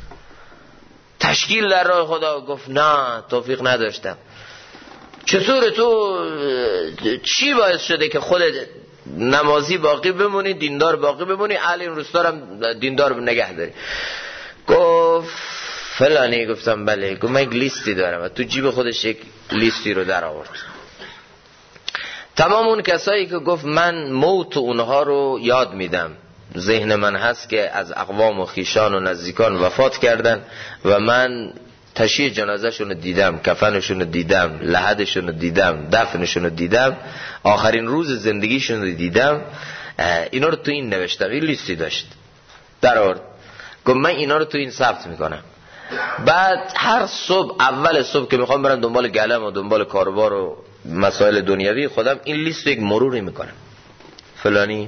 تشکیل در راه خدا؟ گفت نه، توفیق نداشتم. چطور تو چی باعث شده که خودت نمازی باقی بمونی، دیندار باقی بمونی، اهل این روستا رو دیندار نگه داری؟ گفت فلانی. گفتم بله. گفت من یک لیستی دارم و تو جیب خودش یک لیستی رو در آورد. تمام اون کسایی که گفت من موت اونها رو یاد میدم، ذهن من هست که از اقوام و خیشان و نزدیکان وفات کردن و من تشییع جنازه‌شون رو دیدم، کفنشون رو دیدم، لحدشون رو دیدم، دفنشون رو دیدم، آخرین روز زندگیشون رو دیدم. اینا رو تو این نوشتم، این لیستی داشت در آورد. گفت من اینا رو تو این ثبت میکنم. بعد هر صبح، اول صبح که میخوام برم دنبال گلم و دنبال کاروبار و مسائل دنیوی خودم، این لیست رو یک مروری میکنم. فلانی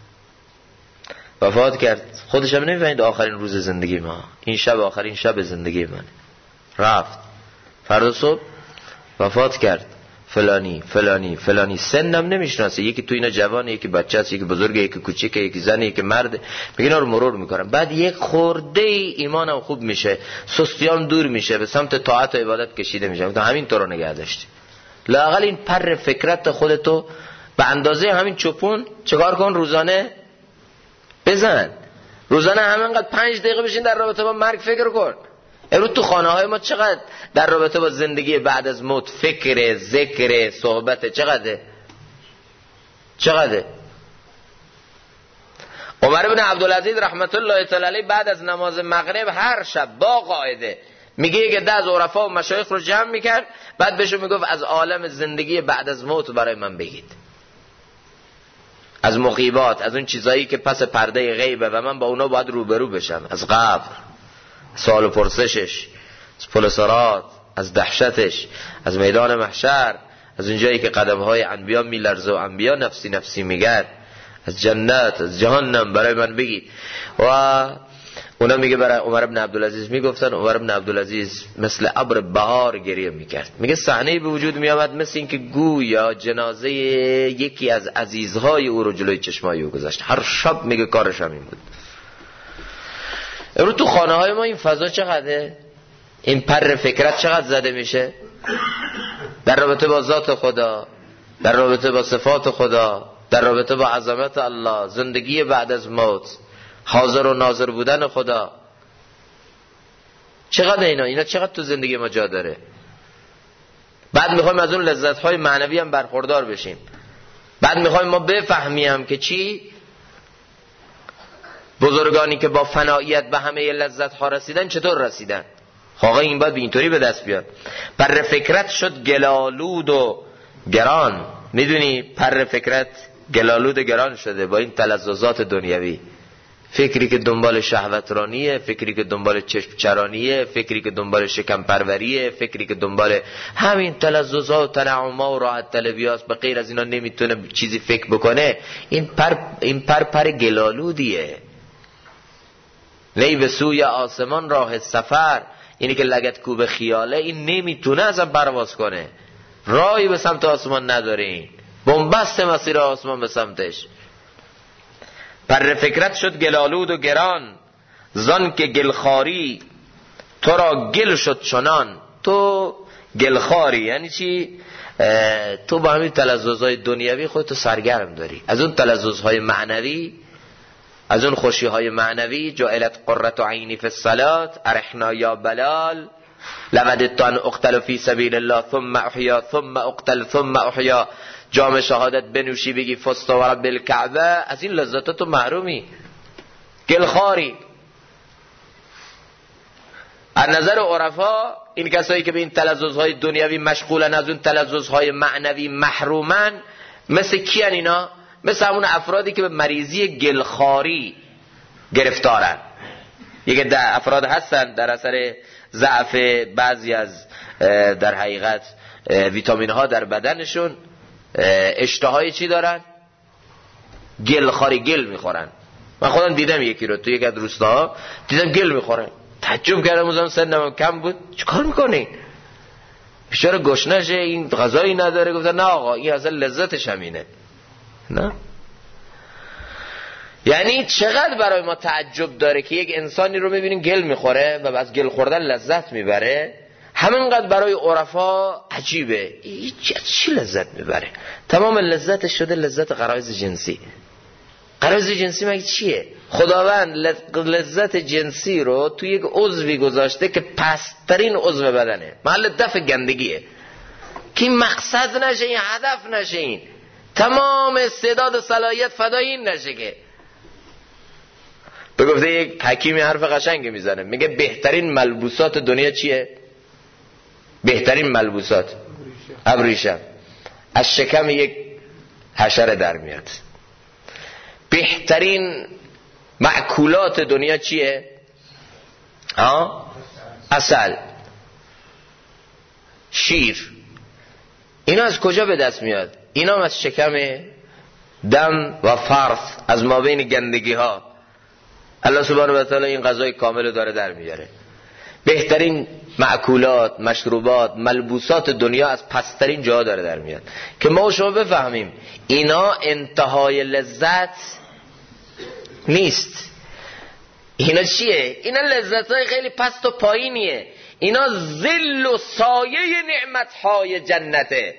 وفات کرد، خودش هم نمیفهمید آخرین روز زندگی ما، این شب آخرین شب زندگی من، رفت. فردا صبح وفات کرد فلانی فلانی فلانی. سنم نمیشناسه، یکی تو اینا جوانه، یکی بچه است، یکی بزرگه، یکی کوچیکه، یکی زنه، یکی مرده. میگه اینا رو مرور میکنم. بعد یک خورده ایمانم خوب میشه، سستیام دور میشه، به سمت طاعت و عبادت کشیده میشم. تا همین طور نگه داشتی. لااقل این پر فکرت خودتو به اندازه همین چوپون چیکار کن، روزانه بزن. روزانه همینقدر 5 دقیقه بشین در رابطه با مرگ فکر کن. امروز تو خانه های ما چقدر در رابطه با زندگی بعد از موت فکر، ذکر، صحبت، چقدر. عمر بن عبدالعزیز رحمت الله تعالی علیه بعد از نماز مغرب هر شب با قاعده میگه یک عده از عرفا و مشایخ رو جمع میکرد، بعد بهشون میگفت از عالم زندگی بعد از موت برای من بگید، از مغیبات، از اون چیزایی که پس پرده غیبه و من با اونا باید روبرو بشم، از قبر، سوال و پرسشش، از پل صراط، از دهشتش، از میدان محشر، از اونجایی که قدمهای انبیا میلرزه و انبیا نفسی نفسی میگن، از جنت، از جهنم برای من بگید. و اونا میگه برای عمر بن عبدالعزیز میگفتن، عمر بن عبدالعزیز مثل ابر بهار گریه میکرد. میگه صحنه‌ای به وجود میآمد مثل اینکه گویا جنازه یکی از عزیزهای او رو جلوی چشمای او گذاشت. هر شب میگه کارش همین بود. امروز تو خانه های ما این فضا چقدره؟ این پر فکرت چقدر زده میشه در رابطه با ذات خدا، در رابطه با صفات خدا، در رابطه با عظمت الله، زندگی بعد از موت، حاضر و ناظر بودن خدا. چقدر اینا چقدر تو زندگی ما جا داره. بعد میخوایم از اون لذت‌های معنوی هم برخوردار بشیم. بعد میخوایم ما بفهمیم که چی؟ بزرگانی که با فناییت به همه لذت‌ها رسیدن چطور رسیدن؟ آقا این باید اینطوری به دست بیاد. پر فکرت شد گلالود و گران. میدونی پر فکرت گلالود و گران شده با این تلذذات دنیوی. فکری که دنبال شهوترانیه، فکری که دنبال چشم چرانیه، فکری که دنبال شکم پروریه، فکری که دنبال همین تلذذات و تنعم‌ها و راحت طلبیاست، به غیر از اینا نمیتونه چیزی فکر بکنه. این پر گلالودیه. نی به سوی آسمان راه سفر، اینی که لگد کوب خیاله، این نمیتونه ازم پرواز کنه. راهی به سمت آسمان نداره. این بنبست مسیر آسمان به سمتش. پر فکرت شد گلالود و گران، زان که گلخاری تو را گل شد چنان. تو گلخاری یعنی چی؟ تو با همین تلذذهای دنیوی خودتو سرگرم داری. از اون تلذذهای معنوی، از اون خوشیهای معنوی، جعلت قرة عینی فی الصلاة ارحنا یا بلال لوددت ان اقتل فی سبیل الله ثم احیا ثم اقتل ثم احیا. جام شهادت بنوشی بگی فزت و رب الکعبه، از این لذتاتو محرومی، گلخاری. از نظر عرفا این کسایی که به این تلذذهای دنیوی مشغولن، از اون تلذذهای معنوی محرومن، مثل کیان اینا؟ مثل همون افرادی که به مریضی گلخاری گرفتارن. یک افراد هستن در اثر ضعف بعضی از در حقیقت ویتامین ها در بدنشون اشتهای چی دارن؟ گلخاری، گل میخورن. من خودم دیدم یکی رو تو یک از روستاها دیدم گل میخوره. تعجب کردم، اوزم سنم کم بود. چه کار میکنین؟ بیچاره گشنشه، این غذایی نداره. گفتن نه آقا این اصلا لذتش همینه. نه، یعنی چقدر برای ما تعجب داره که یک انسانی رو میبینیم گل میخوره و از گل خوردن لذت میبره. همینقدر برای عرفا عجیبه، این چی لذت میبره؟ تمام لذتش شده لذت غرایز جنسی. غرایز جنسی مگه چیه؟ خداوند لذت جنسی رو توی یک عضوی گذاشته که پسترین عضو بدنه، محل دفع گندگیه، که این مقصد نشه، این هدف نشه، این تمام استعداد و صلاحیت فدای این نشه. که به گفته یک حکیمی حرف قشنگی میزنه، میگه بهترین ملبوسات دنیا چیه؟ بهترین ملبوسات ابریشم، از شکم یک حشره در میاد. بهترین مأکولات دنیا چیه؟ عسل، شیر. اینا از کجا به دست میاد؟ اینا از شکم، دم و فرث، از مابین گندگی ها. الله سبحانه و تعالی این غذای کامل داره در میاره. بهترین مأکولات، مشروبات، ملبوسات دنیا از پسترین جا داره در میاد. که ما و شما بفهمیم اینا انتهای لذت نیست. اینا چیه؟ اینا لذت‌های خیلی پست و پایینیه. اینا ذل و سایه نعمت‌های جنته.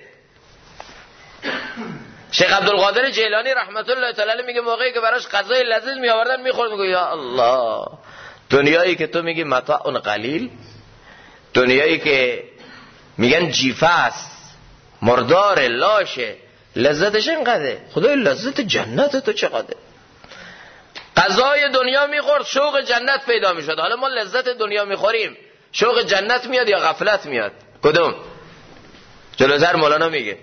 شیخ عبدالقادر جیلانی رحمت الله تعالی میگه موقعی که براش غذای لذیذ میآوردن میخورد، میگه یا الله، دنیایی که تو میگی متاع قلیل، دنیایی که میگن جیفه است، مردار، لاشه، لذتش اینقدره، خدای لذت جنت تو چقدره؟ غذای دنیا میخورد شوق جنت پیدا میشد. حالا ما لذت دنیا میخوریم، شوق جنت میاد یا غفلت میاد؟ کدوم؟ جلوتر مولانا میگه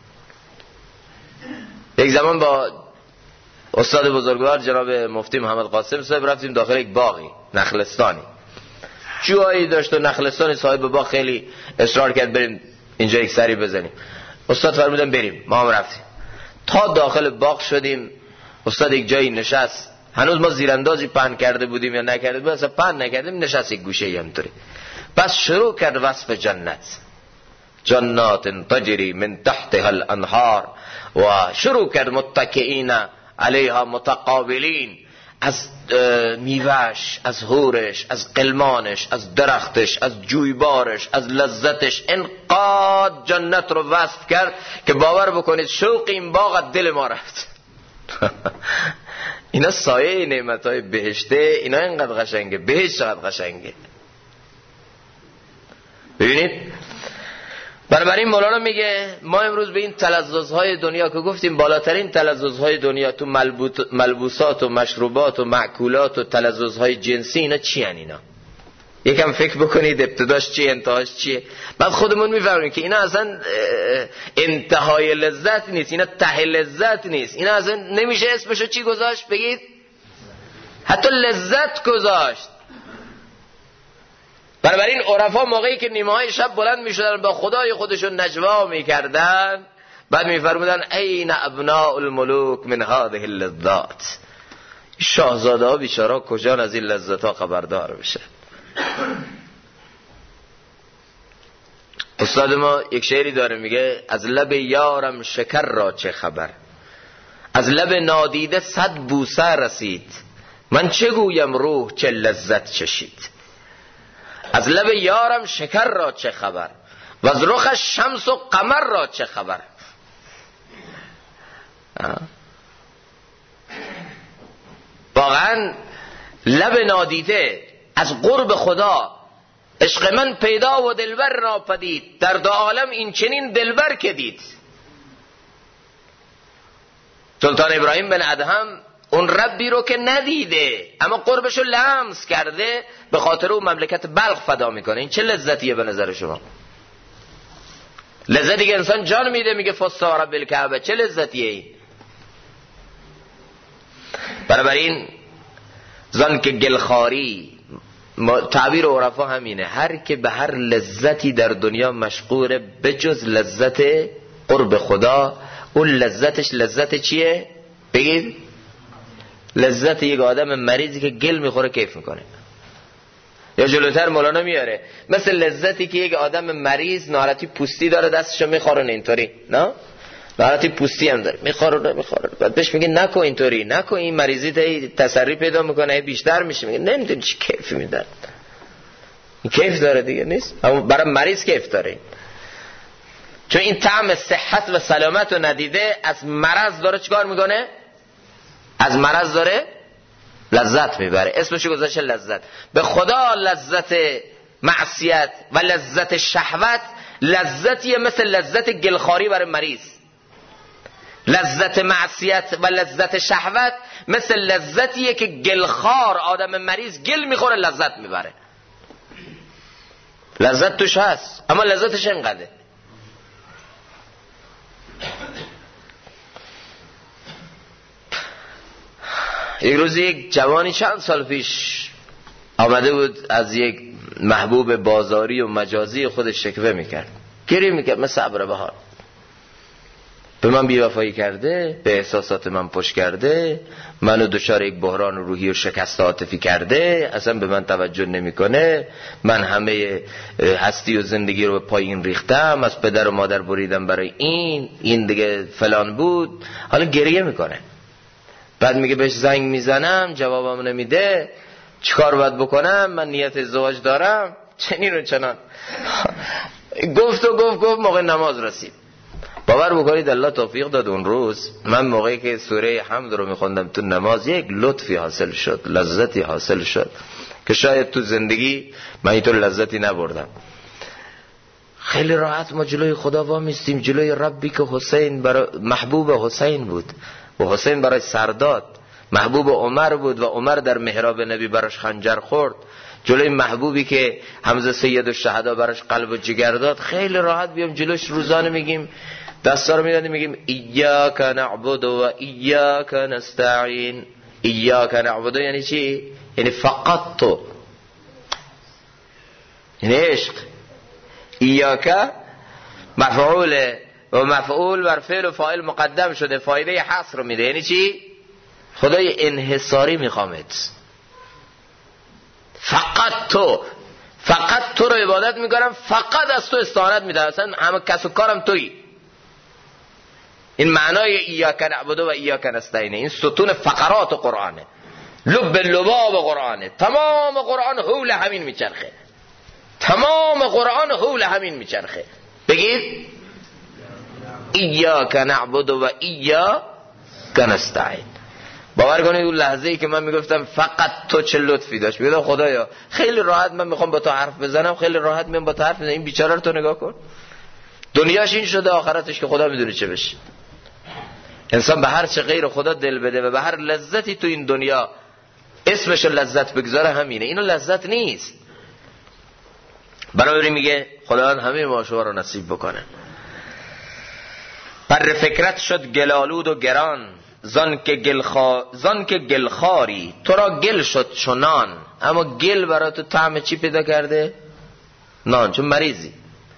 یک زمان با استاد بزرگوار جناب مفتی محمد قاسم صاحب رفتیم داخل یک باغی نخلستانی، جوهایی داشت و نخلستانی. صاحب باغ خیلی اصرار کرد بریم اینجا یک سری بزنیم. استاد فرمودن بریم، ما هم رفتیم. تا داخل باغ شدیم استاد یک جایی نشست. هنوز ما زیراندازی پهن کرده بودیم یا نکرده بودیم، اصلا پهن نکردیم، نشست یک گوشه همطوری. بس شروع کرد وصف جنت، جنات تجری من تحتها الانهار، و شروع کرد متکئین علیها متقابلین، از میوهش، از حورش، از قلمانش، از درختش، از جویبارش، از لذتش. انقدر جنت رو وصف کرد که باور بکنید شوق این باغ از دل ما رفت. اینا سایه نعمتهای بهشته، اینا اینقدر قشنگه. بهشت چقدر قشنگه. ببینید بنابراین مولانا میگه ما امروز به این تلذذهای دنیا که گفتیم بالاترین تلذذهای دنیا تو ملبوسات و مشروبات و مأکولات و تلذذهای جنسی، اینا چی ان؟ اینا یکم فکر بکنید ابتداش چیه انتهاش چیه، بعد خودمون میفهمیم که اینا اصلا انتهای لذت نیست، اینا ته لذت نیست، اینا اصلا نمیشه اسمشو چی گذاشت بگید؟ حتی لذت گذاشت. بنابراین عرفا موقعی که نیمه‌های شب بلند میشدن با خدای خودشون نجوا میکردن، بعد میفرمودن این ابناء الملوک من هذه اللذات، شاهزاده ها بیچارا کجان از این لذت ها خبردار بشه. استاد ما یک شعری داره میگه از لب یارم شکر را چه خبر، از لب نادیده 100 بوسه رسید، من چه گویم روح چه لذت چشید. از لب یارم شکر را چه خبر و از رخش شمس و قمر را چه خبر. واقعا لب نادیده از قرب خدا، عشق من پیدا و دلبر را پدید، در دو عالم این چنین دلبر که دید. سلطان ابراهیم بن ادهم اون ربی رو که ندیده اما قربشو لمس کرده، به خاطر اون مملکت بلخ فدا میکنه. این چه لذتیه به نظر شما؟ لذتی که انسان جان میده، میگه فستا رب الکعبه، چه لذتیه این؟ بنابراین زن که گلخاری، تعبیر عرفا همینه، هر که به هر لذتی در دنیا مشغوله بجز لذت قرب خدا، اون لذتش لذت چیه؟ بگید. لذت یک آدم مریضی که گل میخوره کیف میکنه. یا جلوتر مولانا میاره مثل لذتی که یک آدم مریض ناراحتی پوستی داره دستشو میخورونه اینطوری، نه؟ ناراحتی پوستی هم داره میخورونه بعد بهش میگه نکن اینطوری، نکن، این مریضی تسری پیدا میکنه بیشتر میشه. میگه نمیدونی چی کیفی میدن، این کیف داره دیگه نیست، اما برای مریض کیف داره، چون این طعم صحت و سلامت رو ندیده، از مرض داره چیکار میکنه؟ از مرض داره لذت میبره، اسمشو گذاشته لذت. به خدا لذت معصیت و لذت شهوت لذتیه مثل لذت گلخاری برای مریض. لذت معصیت و لذت شهوت مثل لذتیه که گلخار آدم مریض گل میخوره لذت میبره. لذت توش هست اما لذتش اینقدره. یک روز یک جوانی چند سال پیش آمده بود از یک محبوب بازاری و مجازی خودش شکوه میکرد، گریه میکرد مثل ابر بهار. به من بی‌وفایی کرده، به احساسات من پشت کرده، منو دچار یک بحران روحی و شکست عاطفی کرده، اصلا به من توجه نمیکنه، من همه هستی و زندگی رو به پایین ریختم، از پدر و مادر بریدم برای این دیگه فلان بود. حالا گریه میکنه. بعد میگه بهش زنگ میزنم جوابم نمیده، چیکار باید بکنم؟ من نیت ازدواج دارم، چنین و چنان. گفت موقع نماز رسید. باور بکنید الله توفیق داد. اون روز من موقعی که سوره حمد رو میخوندم تو نماز، یک لطفی حاصل شد، لذتی حاصل شد که شاید تو زندگی من اینطور لذتی نبردم. خیلی راحت ما جلوی خدا وامیستیم، جلوی ربی که حسین برای محبوب حسین بود و حسین برای سرداد، محبوب عمر بود و عمر در محراب نبی براش خنجر خورد، جلوی محبوبی که حمزه سید الشهدا براش قلب و جگر داد. خیلی راحت بیام جلوش روزانه میگیم، دستا رو میدادیم میگیم ایاک نعبد و ایاک نستعین. ایاک نعبد یعنی چی؟ یعنی فقط تو، یعنی عشق. ایاک مفعول و مفعول بر فعل و فاعل مقدم شده، فایده حصر رو میده. یعنی چی؟ خدای انحصاری میخوامت، فقط تو رو عبادت میکنم، فقط از تو استعانت میدم، اصلا همه کس و کارم تویی. این معنای ایاک نعبد و ایاک نستعین، این ستون فقرات قرآنه، لب لباب قرآنه. تمام قرآن حول همین میچرخه، تمام قرآن حول همین میچرخه. بگید ایاک نعبد و ایاک نستعین. باور کنید اون لحظه‌ای که من میگفتم فقط تو چه لطفی داشت، میگم خدایا خیلی راحت من میخوام با تو حرف بزنم، خیلی راحت میام با تو حرف بزنم، این بیچاره رو تو نگاه کن، دنیاش این شده آخرتش که خدا میدونه چه بشه. انسان به هر چه غیر خدا دل بده و به هر لذتی تو این دنیا اسمش لذت بگذاره همینه، اینو لذت نیست. برای میگه خداوند همه ما شما رو نصیب بکنه. پر فکرت شد گلالود و گران، زان که گلخاری تو را گل شد چنان. اما گل برای تو طعم چی پیدا کرده؟ نان، چون مریضی.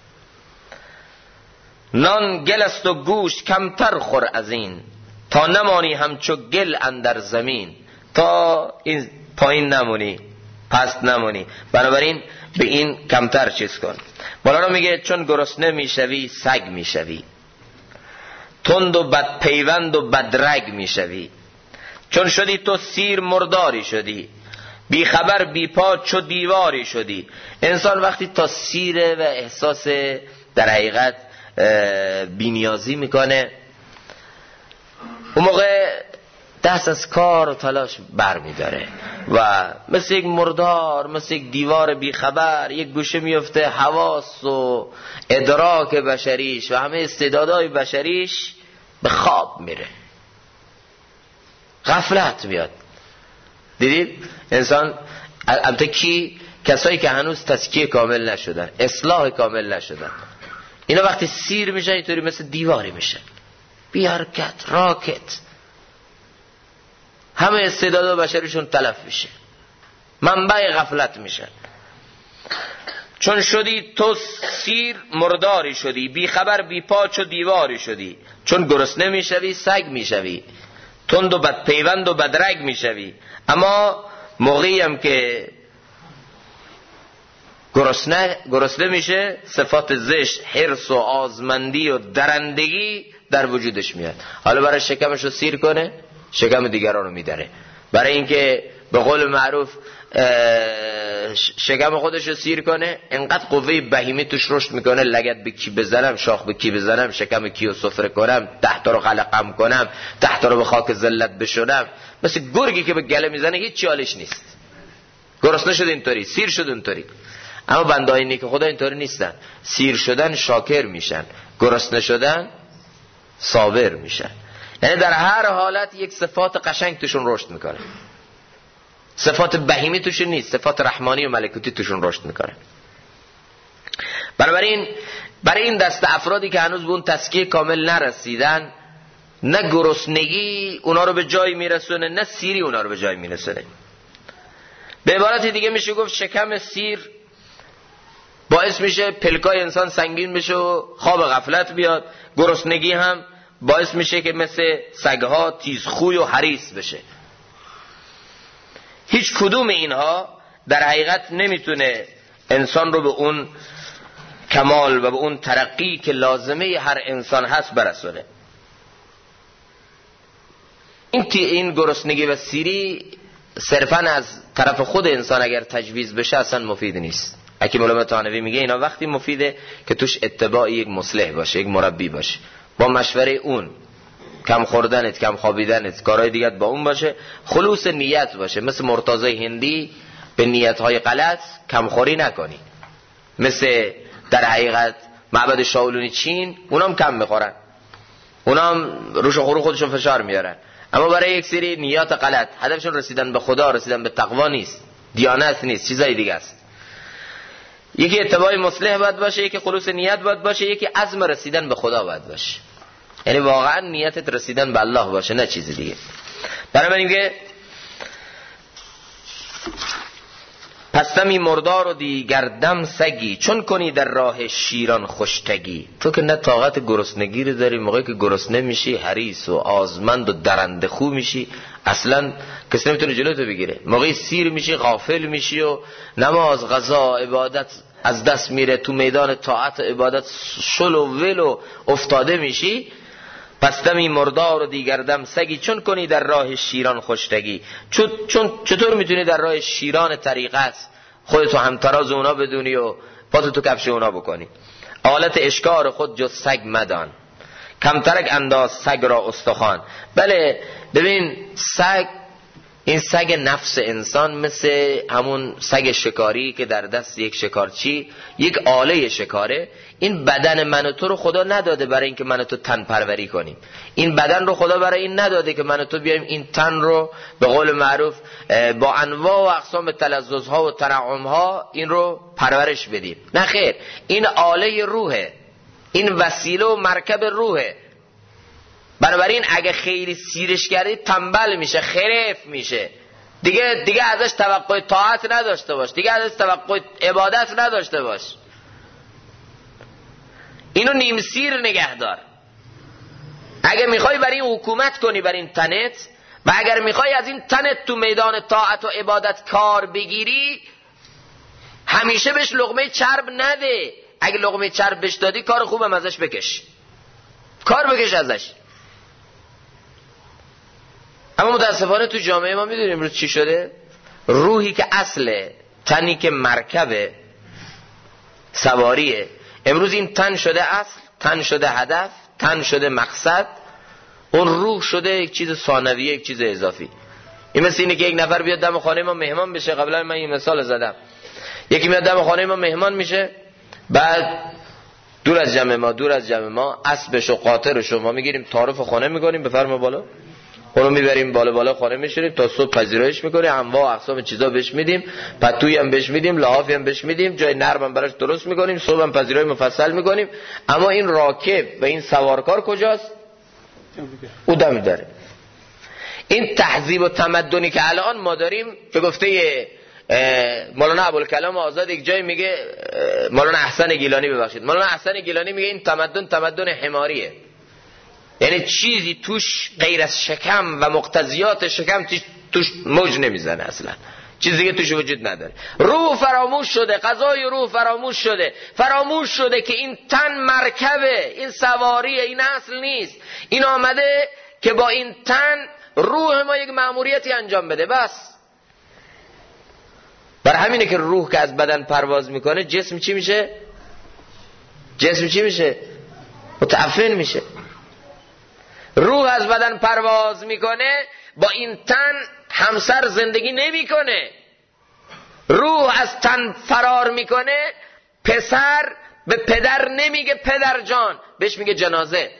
نان گل است و گوش کمتر خور از این، تا نمانی همچو گل اندر زمین. تا این پایین نمونی، پست نمونی، بنابراین به این کمتر چیز کن. مولانا میگه چون گرسنه میشوی سگ میشوی، تند و بد پیوند و بدرگ میشوی. چون شدی تو سیر مرداری شدی، بی خبر بی پا چو دیواری شدی. انسان وقتی تا سیره و احساس در حقیقت بینیازی میکنه، اون موقع دست از کار و تلاش بر میداره و مثل یک مردار، مثل یک دیوار بیخبر یک گوشه میفته، حواس و ادراک بشریش و همه استعدادهای بشریش به خواب میره، غفلت میاد. دیدید انسان البته کسایی که هنوز تزکیه کامل نشدن، اصلاح کامل نشدن، اینا وقتی سیر میشن اینطوری مثل دیواری میشن، بی حرکت، راکت، همه استعداد بشریشون تلف میشه، منبع غفلت میشن. چون شدی تو سیر مرداری شدی، بی خبر بی پا چو دیواری شدی. چون گرسنه میشوی سگ میشوی، تند و بد پیوند و بدرگ میشوی. اما موقعی هم که گرسنه میشه، صفات زشت، حرص و آزمندی و درندگی در وجودش میاد. حالا برای شکمش رو سیر کنه، شکم دیگران رو میدره. برای اینکه به قول معروف شکم خودش رو سیر کنه، انقدر قوه بهیمی توش رشد میکنه، لگد به کی بزنم، شاخ به کی بزنم، شکم کی رو سفره کنم، 10 تا رو قلقم کنم، 10 تا رو به خاک ذلت بشونم. مثل گرگی که به گله میزنه هیچ چالش نیست. گرسنه شد اینطوری، سیر شد اینطوری. اما بندهای نیک خدا اینطوری نیستن. سیر شدن شاکر میشن، گرسنه شدن صابر میشن. یعنی در هر حالت یک صفات قشنگ توشون رشد میکنه، صفات بهیمی توشون نیست، صفات رحمانی و ملکوتی توشون رشد میکنه. برای این دست افرادی که هنوز به اون تزکیه کامل نرسیدن، نه گرسنگی اونا رو به جایی میرسونه، نه سیری اونا رو به جایی میرسونه. به عبارت دیگه میشه گفت شکم سیر باعث میشه پلکای انسان سنگین بشه و خواب غفلت بیاد، گرسنگی هم باعث میشه که مثل سگها تیزخوی و حریص بشه. هیچ کدوم اینها در حقیقت نمیتونه انسان رو به اون کمال و به اون ترقی که لازمه هر انسان هست برسونه. این گرسنگی و سیری صرفاً از طرف خود انسان اگر تجویز بشه اصلا مفید نیست. حکیم علامه طحاوی میگه اینا وقتی مفیده که توش اتباع یک مصلح باشه، یک مربی باشه، با مشوره اون، کم خوردنت، کم خوابیدنت، کارهای دیگه با اون باشه، خلوص نیت باشه. مثل مرتضی هندی به نیتهای غلط کمخوری نکنی. مثل در حقیقت معبد شاولونی چین، اونام کم میخورن، اونام روش و خورو خودشون فشار میارن. اما برای یک سری نیات غلط، هدفشون رسیدن به خدا، رسیدن به تقوا نیست، دیانت نیست، چیزای دیگه است. یکی اتباع مصلح باید باشه، یکی خلوص نیت باید باشه، یکی عزم رسیدن به خدا باید باشه. یعنی واقعا نیتت رسیدن به الله باشه، نه چیز دیگه. برای من میگه پس دمی مردار و دیگر دم سگی، چون کنی در راه شیران خوشتگی. تو که نه طاقت گرسنگی رو داری، موقعی که گرسنه میشی حریص و آزمند و درنده خو میشی، اصلا کسی نمیتونه جلوتو بگیره. موقعی سیر میشی، غافل میشی و نماز، غذا، عبادت از دست میره، تو میدان طاعت و عبادت شل و ول و افتاده میشی. پس دمی مردار و دیگر دم سگی، چون کنی در راه شیران خوشتگی. چطور میتونی در راه شیران طریقت خودتو همتراز اونا بدونی و پاتو تو کفش اونا بکنی؟ آلت اشکار خود جز سگ مدان، کمترک انداز سگ را استخوان. بله ببین سگ، این سگ نفس انسان مثل همون سگ شکاری که در دست یک شکارچی یک آله شکاره. این بدن من و تو رو خدا نداده برای اینکه من و تو تن پروری کنیم. این بدن رو خدا برای این نداده که من و تو بیایم این تن رو به قول معروف با انواع و اقسام تلذذها و تنعمها این رو پرورش بدیم. نه خیر، این آله روحه، این وسیله و مرکب روحه. بنابراین اگه خیلی سیرش کردی تنبل میشه، خرف میشه، دیگه ازش توقع طاعت نداشته باش، دیگه ازش توقع عبادت نداشته باش. اینو نیم سیر نگه دار. اگه میخوای برای این حکومت کنی بر این تنت، و اگر میخوای از این تنت تو میدان طاعت و عبادت کار بگیری، همیشه بهش لقمه چرب نده. اگه لقمه چرب بهش دادی کار خوبم ازش بکش، کار بکش ازش. اما متاسفانه تو جامعه ما میدونیم امروز چی شده؟ روحی که اصله، تنی که مرکب سواریه، امروز این تن شده اصل، تن شده هدف، تن شده مقصد، اون روح شده یک چیز ثانویه، یک چیز اضافی. این مثل اینه که یک نفر بیاد دم خانه ما مهمان بشه. قبلا من این مثال زدم، یکی میاد دم خانه ما مهمان میشه، بعد دور از جمع ما اسبش و قاطرش ما میگیریم تعارف خانه میکنیم، بفرما بالا، اونو میبریم بالا خانه میشوریم تا صبح پذیرایش میکنیم، انواع و اقسام چیزا بهش میدیم، پتویی هم بهش میدیم، لحافی هم بهش میدیم، جای نرم هم براش درست میکنیم، صبح هم پذیرای مفصل میکنیم. اما این راکب و این سوارکار کجاست؟ او دم داره. این تهذیب و تمدنی که الان ما داریم، به گفته مولانا ابوالکلام آزاد یک جای میگه، مولانا احسن گیلانی میگه این تمدن حماریه. یعنی چیزی توش غیر از شکم و مقتضیات شکم توش موج نمیزنه، اصلا چیزی دیگه توش وجود نداره. روح فراموش شده، غذای روح فراموش شده که این تن مرکبه، این سواریه، این اصل نیست. این آمده که با این تن روح ما یک مأموریتی انجام بده، بس. برای همینه که روح که از بدن پرواز میکنه، جسم چی میشه؟ متعفن میشه. روح از بدن پرواز میکنه، با این تن همسر زندگی نمیکنه. روح از تن فرار میکنه، پسر به پدر نمیگه پدر جان، بهش میگه جنازه.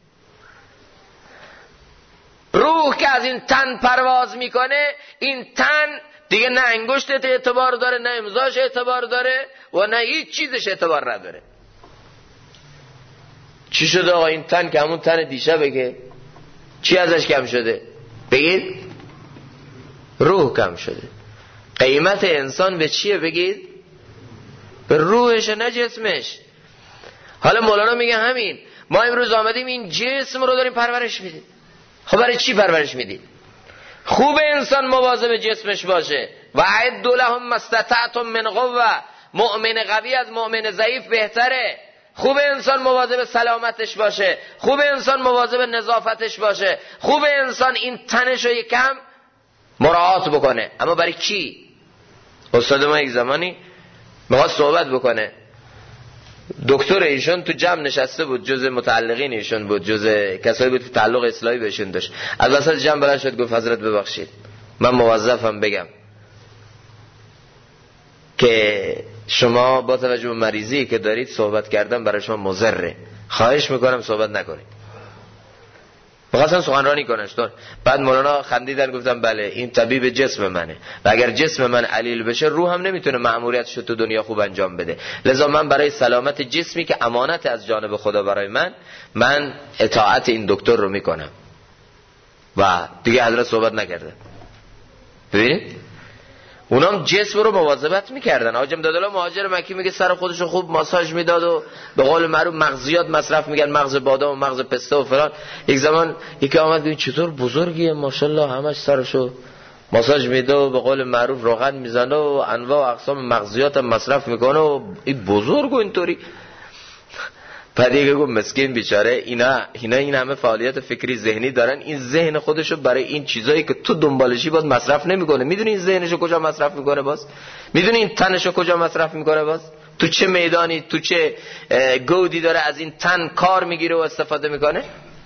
روح که از این تن پرواز میکنه، این تن دیگه نه انگشتت اعتبار داره، نه امضاش اعتبار داره و نه هیچ چیزش اعتبار نداره. چی شده آقا این تن که همون تن دیشبه که چی ازش کم شده؟ بگید روح کم شده. قیمت انسان به چیه بگید؟ به روحش، نه جسمش. حالا مولانا میگه همین، ما امروز آمدیم این جسم رو داریم پرورش میدیم. خب برای چی پرورش میدیم؟ خوب انسان مواظب جسمش باشه. و اعد لهم ما استطعتم من قوه. مؤمن قوی از مؤمن ضعیف بهتره. خوب انسان مواظب سلامتش باشه، خوب انسان مواظب نظافتش باشه، خوب انسان این تنش رو یکم مراعات بکنه. اما برای کی؟ استاد ما یک زمانی میخواد صحبت بکنه، دکتر ایشون تو جمع نشسته بود، جز متعلقین ایشون بود، جز کسایی بود که تعلق اصلاحی بهشون داشت. از وسط جمع بلند شد گفت حضرت ببخشید، من موظفم بگم که شما با توجه به مریضی که دارید صحبت کردن برای شما مضره، خواهش میکنم صحبت نکنید. می‌خواستن سخنرانی کنن. بعد مولانا خندیدن گفتم بله این طبیب جسم منه و اگر جسم من علیل بشه روح هم نمیتونه مأموریتشو تو دنیا خوب انجام بده. لذا من برای سلامت جسمی که امانت از جانب خدا برای من اطاعت این دکتر رو میکنم. و دیگه حضرت صحبت نکرده. ببینید اونام جسم رو مواظبت میکردن. حاج امدادالله مهاجر مکی میگه سر خودشو خوب ماساژ میداد و به قول معروف مغزیات مصرف میگن، مغز بادام و مغز پسته و فلان. یک زمان یکی آمد گفت چطور بزرگیه ماشاءالله، همش سرشو ماساژ میده و به قول معروف روغن میزنه و انواع و اقسام مغزیات هم مصرف میکنه و این بزرگ و اینطوری. بعد دیگه گفت مسکین بیچاره، اینا این همه فعالیت فکری ذهنی دارن، این ذهن خودشو برای این چیزایی که تو دنبالشی باز مصرف نمیکنه. میدونی این ذهنشو کجا مصرف میکنه؟ باز میدونی این تنشو کجا مصرف میکنه؟ باز تو چه میدانی، تو چه گودی داره از این تن کار میگیره و استفاده میکنه.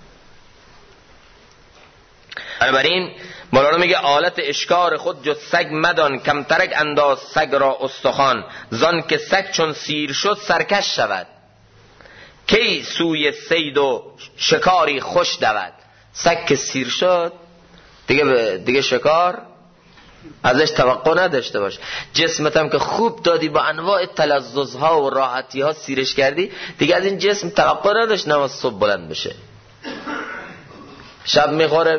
بنابراین مولانا میگه آلت اشکار خود جز سگ مدان، کمترک انداز سگ را استخوان، زان که سگ چون سیر شد سرکش شود، کی سوی صید و شکاری خوش دود. سگ که سیر شد دیگه شکار ازش توقع نداشته باش. جسمت هم که خوب دادی با انواع تلذذها و راحتی ها سیرش کردی، دیگه از این جسم توقع نداشت نماز صبح بلند بشه. شب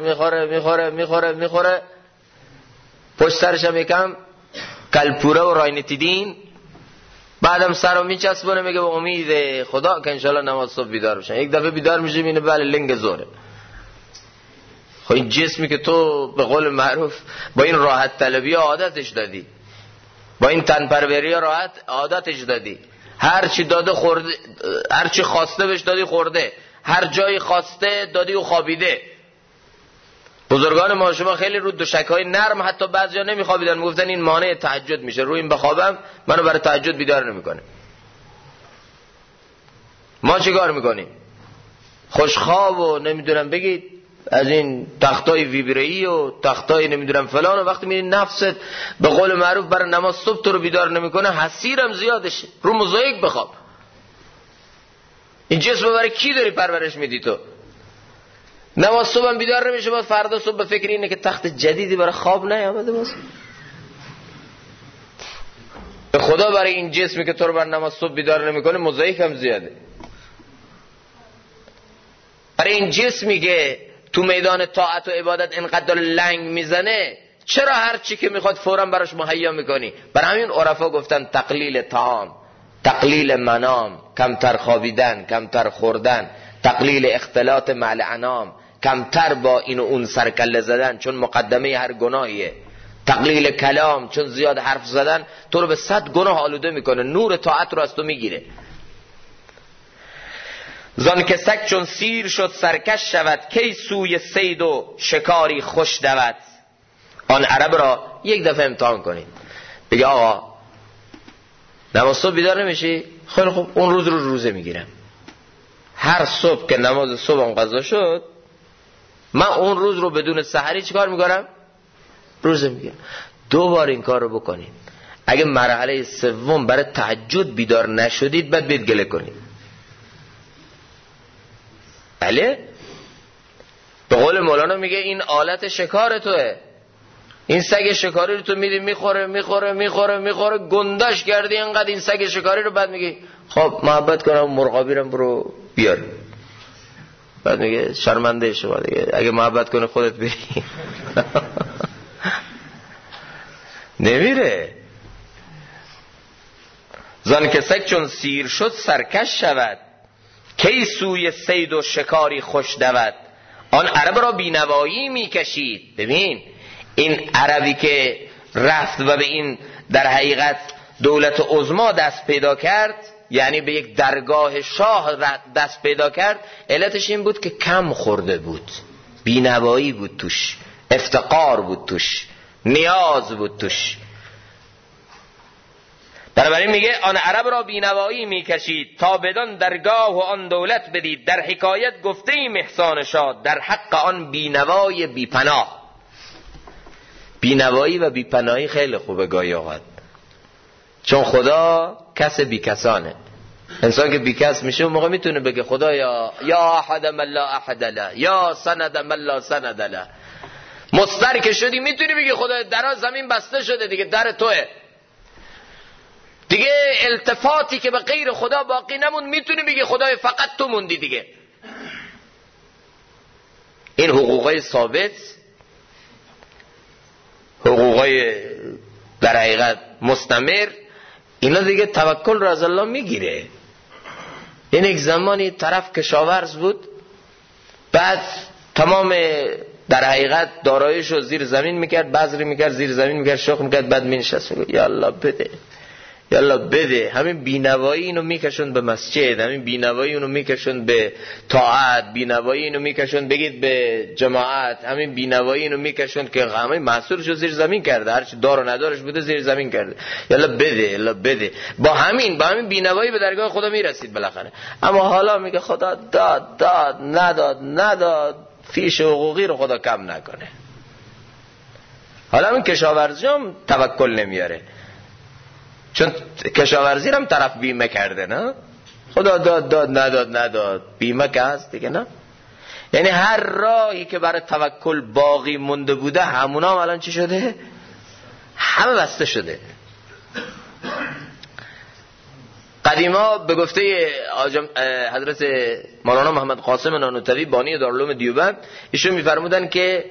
میخوره پشت سرش هم یکم کلپوره و راینتیدین، بعدم سر رو میچسبونه میگه به امید خدا که انشالله نماز صبح بیدار بشن. یک دفعه بیدار میشه مینه بله لنگ زوره. خب این جسمی که تو به قول معروف با این راحت طلبی عادتش دادی، با این تن پروری راحت عادتش دادی، هر چی داده خورده، هر چی خواسته بهش دادی خورده، هر جایی خواسته دادی و خوابیده. بزرگان ما شما خیلی رو دوشک‌های نرم حتی بعضیا نمیخوابیدن، میگفتن این مانع تهجد میشه، روی این بخوابم منو برای تهجد بیدار نمیکنه. ما چیکار میکنیم؟ خوشخواب و نمیدونم بگید از این تختای ویبره‌ای و تختای نمیدونم فلان، و وقتی میری نفست به قول معروف برای نماز صبح تو رو بیدار نمیکنه، حسیرم زیادشه، رو موزاییک بخواب. این جسم برای کی داری پرورش میدی تو؟ نماز صبح بیدار نمیشه، بعد فردا صبح به فکر اینه که تخت جدیدی برای خواب نیامده باشه. به خدا برای این جسمی که تو رو برای نماز صبح بیدار نمیکنه موزاییک هم زیاده. برای این جسمی که تو میدان طاعت و عبادت اینقدر لنگ میزنه، چرا هر چی که میخواد فوراً براش مهیا میکنی؟ برای همین عرفا گفتن تقلیل طعام، تقلیل منام، کمتر خوابیدن، کمتر خوردن، تقلیل اختلاط مع الانام، کمتر با این و اون سرکله زدن چون مقدمه هر گناهیه، تقلیل کلام چون زیاد حرف زدن تو رو به 100 گناه آلوده میکنه، نور طاعت رو از تو میگیره. زان که سگ چون سیر شد سرکش شود، کی سوی صید و شکاری خوش دود. آن عرب را یک دفعه امتحان کنید، بگه آقا نماز صبح بیدار نمیشی؟ خیلی خوب، اون روز رو روزه میگیرم. هر صبح که نماز صبح قضا شد، من اون روز رو بدون سحری چیکار میکنم؟ روزه میگیرم. 2 بار این کار رو بکنید. اگه مرحله سوم برای تهجد بیدار نشدید، بعد بید گله کنید. بله، به قول مولانا میگه این آلت شکار توه. این سگ شکاری رو تو میدی میخوره گنداش کردی انقدر این سگ شکاری رو، بعد میگی خب محبت کنم مرغابی رو برو بیار، بعد میگه شرمنده شما دیگه، اگه محبت کنه خودت بری. نمیره. زان که سگ چون سیر شد سرکش شود، کی سوی صید و شکاری خوش دود. آن عرب را بینوایی میکشید. ببین این عربی که رفت و به این در حقیقت دولت عظما دست پیدا کرد، یعنی به یک درگاه شاه دست پیدا کرد، علتش این بود که کم خورده بود، بینوایی بود توش، افتقار بود توش، نیاز بود توش. بنابراین میگه آن عرب را بینوایی میکشید، تا بدان درگاه و آن دولت بدید، در حکایت گفته ایم احسان شاد، در حق آن بینوای بیپناه. بینوایی و بیپناهی خیلی خوبه گاهی اوقات، چون خدا کس بیکسانه. انسان که بیکس میشه اون موقع میتونه بگه خدایا یا احد من لا احد له، یا سند من لا سند له. مضطر که شدی میتونی بگی خدا در زمین بسته شده دیگه، در توه دیگه، التفاتی که به غیر خدا باقی نمون، میتونی بگی خدای فقط تو موندی دیگه. این حقوقای ثابت، حقوقای در حقیقت مستمر، اینا دیگه توکل رو از الله میگیره. این یک زمانی طرف کشاورز بود، بعد تمام در حقیقت داراییشو زیر زمین میکرد، بذری میکرد زیر زمین میکرد، شخم میکرد، بعد مینشست میگه یا الله بده یالا بده. همین بینوایی اینو میکشون به مسجد، همین بینوایی اونو میکشون به طاعت، بینوایی اینو میکشون بگید به جماعت، همین بینوایی اینو میکشون که همه محصولشو زیر زمین کرده، هرچی دار و ندارش بوده زیر زمین کرده. یالا بده، یالا بده. با همین بینوایی به درگاه خدا میرسید بالاخره. اما حالا میگه خدا داد نداد، فیش حقوقی رو خدا کم نکنه. حالا این کشاورزی هم توکل نمیاره، چون کشاورزی هم طرف بیمه کرده، نه خدا داد نداد بیمه که هست دیگه، نه. یعنی هر راهی که برای توکل باقی مونده بوده همونا هم الان چی شده؟ همه بسته شده. قدیما به گفته حضرت مولانا محمد قاسم نانوتوی بانی دارالعلوم دیوبند، ایشون میفرمودن که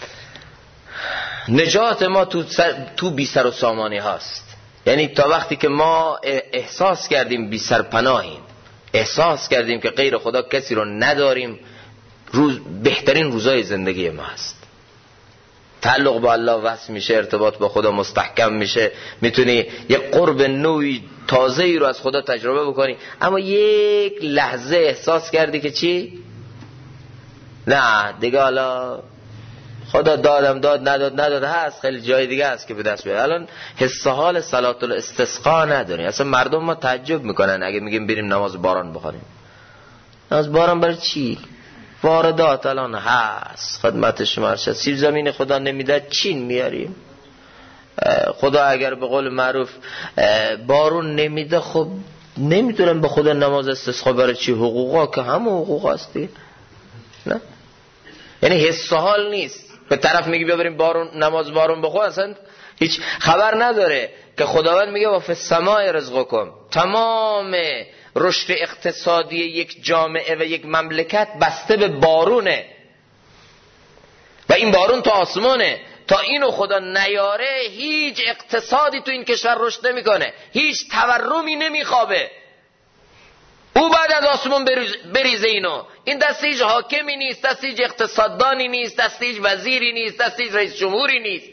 نجات ما تو بی سر و سامانی هاست. یعنی تا وقتی که ما احساس کردیم بی سرپناهیم، احساس کردیم که غیر خدا کسی رو نداریم، بهترین روزای زندگی ما هست. تعلق با الله وصل میشه، ارتباط با خدا مستحکم میشه، میتونی یه قرب نوعی تازه‌ای رو از خدا تجربه بکنی. اما یک لحظه احساس کردی که چی؟ نه دیگه حالا خدا داد نداد هست، خیلی جای دیگه هست که به دست بیاره. الان حس حال صلات الاستسقا نداریم. اصلا مردم ما تعجب میکنن اگه میگیم بریم نماز باران بخونیم. نماز باران برای چی؟ واردات الان هست خدمت شما ارشد. سیب زمین خدا نمیده چین میاریم. خدا اگر به قول معروف بارون نمیده، خب نمیتونم به خدا نماز استسقا برای چی؟ حقوقا که همه حقوق هستی، نه؟ یعنی حس حال نیست. به طرف میگی بیا بریم نماز بارون بخون، اصلا هیچ خبر نداره که خداوند میگه و فی السماء رزقکم. تمام رشد اقتصادی یک جامعه و یک مملکت بسته به بارونه و این بارون تو آسمانه. تا اینو خدا نیاره هیچ اقتصادی تو این کشور رشد نمیکنه، هیچ تورمی نمیخوابه. او بعد از آسمون بریزه اینو. این دست هیچ حاکمی نیست، دست هیچ اقتصاددانی نیست، دست هیچ وزیری نیست، دست هیچ رئیس جمهوری نیست.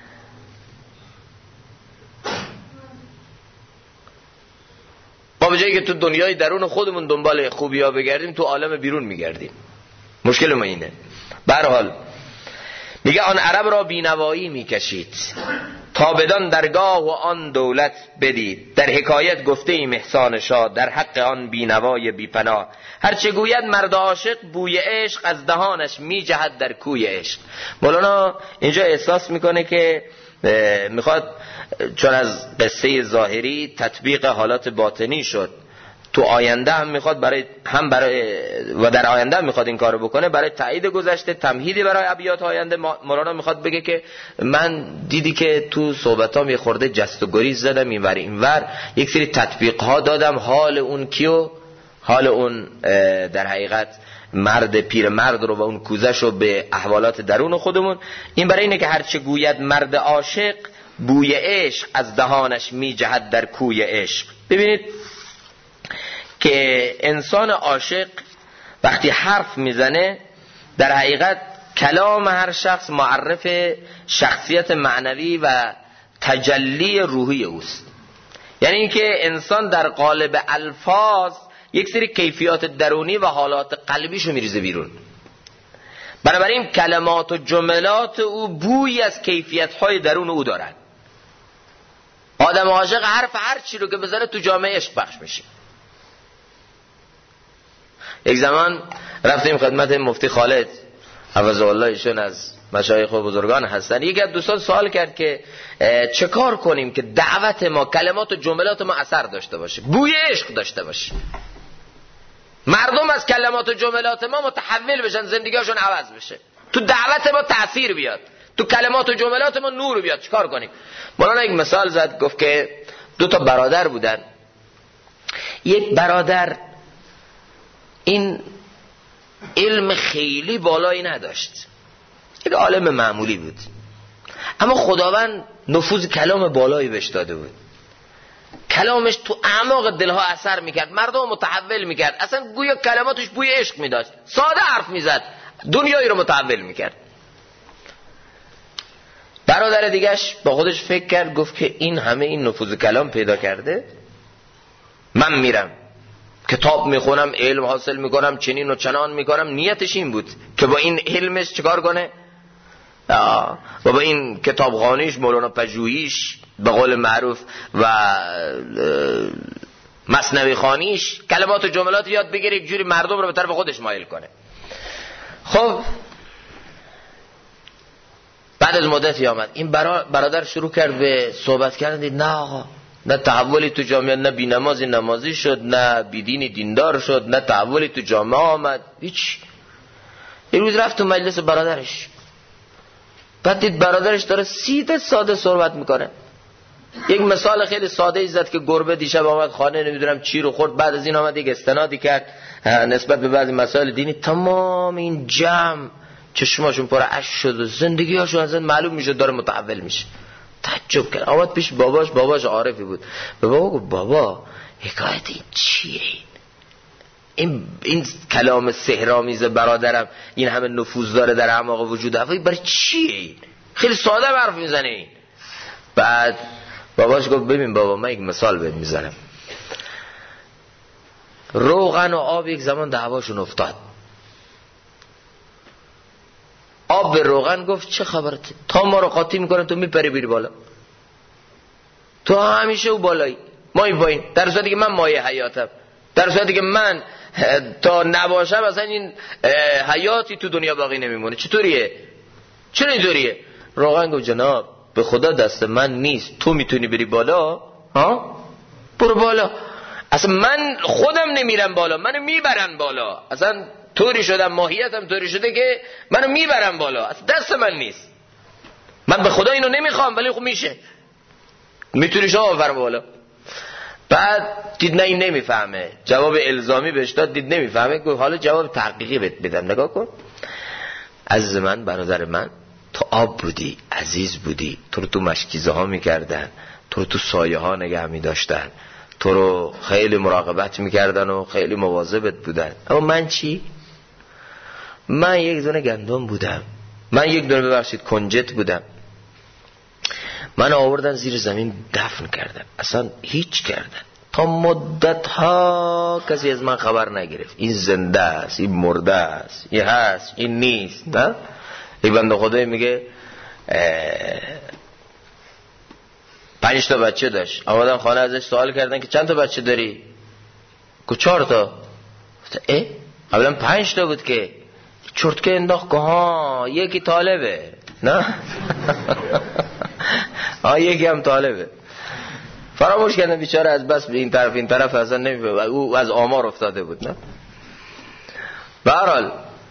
ما به جایی که تو دنیای درون خودمون دنبال خوبی ها بگردیم، تو عالم بیرون میگردیم. مشکل ما اینه. به هر حال میگه آن عرب را بینوایی میکشید تا بدان درگاه و آن دولت بدید. در حکایت گفته ایم احسان شاه، در حق آن بینوای بی پناه. هرچه گوید مرد عاشق، بوی عشق از دهانش می جهد در کوی عشق. مولانا اینجا احساس میکنه که میخواد، چون از قصه ظاهری تطبیق حالات باطنی شد، تو آینده هم میخواد و در آینده هم میخواد این کارو بکنه، برای تایید گذشته، تمهیدی برای ابیات آینده. مولانا میخواد بگه که من دیدی که تو صحبتام یه خورده جست و گریز زدم اینور، یک سری تطبیق ها دادم. حال اون کیو؟ حال اون در حقیقت مرد پیر مرد رو و اون کوزش رو به احوالات درون خودمون. این برای اینه که هرچه گوید مرد عاشق، بوی عشق از دهانش می جهد در کوی عشق. ببینید که انسان عاشق وقتی حرف میزنه، در حقیقت کلام هر شخص معرف شخصیت معنوی و تجلی روحی اوست. یعنی اینکه انسان در قالب الفاظ یک سری کیفیات درونی و حالات قلبیشو میریزه بیرون. بنابراین کلمات و جملات او بوی از کیفیت‌های درون او دارن. آدم عاشق حرف هر چی رو که بزنه تو جامعه عشق بخش میشه. یک زمان رفتیم خدمت مفتی خالد حفظه الله، ایشون از مشایخ و بزرگان هستن. یکی از دوستان سوال کرد که چه کار کنیم که دعوت ما، کلمات و جملات ما اثر داشته باشه، بوی عشق داشته باشه، مردم از کلمات و جملات ما متحول بشن، زندگیشون عوض بشه، تو دعوت ما تأثیر بیاد، تو کلمات و جملات ما نور بیاد. چه کار کنیم؟ مولانا یک مثال زد، گفت که دو تا برادر بودن. یک برادر این علم خیلی بالایی نداشت، یک عالم معمولی بود، اما خداوند نفوذ کلام بالایی بهش داده بود. کلامش تو اعماق دلها اثر میکرد، مردم متحول میکرد، اصلا گویا کلماتش بوی عشق میداشت، ساده حرف میزد، دنیایی رو متحول میکرد. به برادر دیگهش با خودش فکر کرد، گفت که این همه این نفوذ کلام پیدا کرده، من میرم کتاب میخونم، علم حاصل میکنم، چنین و چنان میکنم. نیتش این بود که با این علمش چیکار کنه؟ و با این کتابخانیش، مولانا پژوهیش به قول معروف و مثنوی خوانیش، کلمات و جملات یاد بگیره، یک جوری مردم رو به طرف خودش مایل کنه. خب بعد از مدتی آمد این برادر شروع کرد به صحبت کردن. دید نه آقا، نه تحولی تو جامعه، نه بی نمازی نمازی شد، نه بی دینی دیندار شد، نه تحولی تو جامعه آمد، هیچ. یه روز رفت تو مجلس برادرش، بعد دید برادرش داره ساده صحبت میکنه. یک مثال خیلی ساده ای زد که گربه دیشب آمد خانه، نمیدونم چی رو خورد. بعد از این آمد یک استنادی کرد نسبت به بعضی مسائل دینی. تمام این جمع چشماشون پر اشک شد و زندگی هاشون از این معلوم میشه داره متحول میشه. تعجب کرد، آمد پیش باباش عارفی بود. به بابا گفت بابا حکایت این چیه؟ این کلام سحرآمیز برادرم این همه نفوذ داره در اعماق وجود افراد، برای چیه این؟ خیلی ساده حرف میزنه این. بعد باباش گفت ببین بابا، من یک مثال بهت میزنم. روغن و آب یک زمان دعواشون افتاد. آب به روغن گفت چه خبرته؟ تا ما رو قاطی میکنه تو میپری بیری بالا، تو همیشه او بالایی ما این پایین، در صورتی که من مایه حیاتم، در صورتی که من تا نباشم اصلا این حیاتی تو دنیا باقی نمیمونه. چطوریه؟ چرا اینطوریه؟ روغن گفت جناب به خدا دست من نیست، تو میتونی بری بالا، ها برو بالا. اصلا من خودم نمیرم بالا، منو میبرن بالا. اصلا طوری شدم، ماهیتم طوری شده که منو میبرن بالا، اصلا دست من نیست. من به خدا اینو نمیخوام ولی خب میشه، میتونی شما بفرم بالا. بعد دید نه این نمیفهمه، جواب الزامی بهش داد، دید نمیفهمه، گفت حالا جواب تحقیقی بدم، نگاه کن. عزیز من، برادر من، تو آب بودی، عزیز بودی، تو رو تو مشکیزه ها میکردن، تو رو تو سایه ها نگه میداشتن، تو رو خیلی مراقبت میکردن و خیلی مواظبت بودن. اما من چی؟ من یک دونه گندم بودم، من یک دونه ببخشید کنجد بودم. من آوردن زیر زمین دفن کردن، اصلا هیچ کردن، تا مدت ها کسی از من خبر نگرفت. این زنده است، این مرده است، این هست، این نیست. نه؟ یک بنده خدایی میگه 5 تا بچه داشت. آمدن خانه ازش سوال کردن که چند تا بچه داری؟ گفت 4 تا. قبلا 5 تا بود که چرتکه انداخت که ها یکی طالبه. نه یکی هم طالبه. فراموش کردن بیچاره، از بس به این طرف اصلا نمیفهمه، او از آمار افتاده بود. نه به هر حال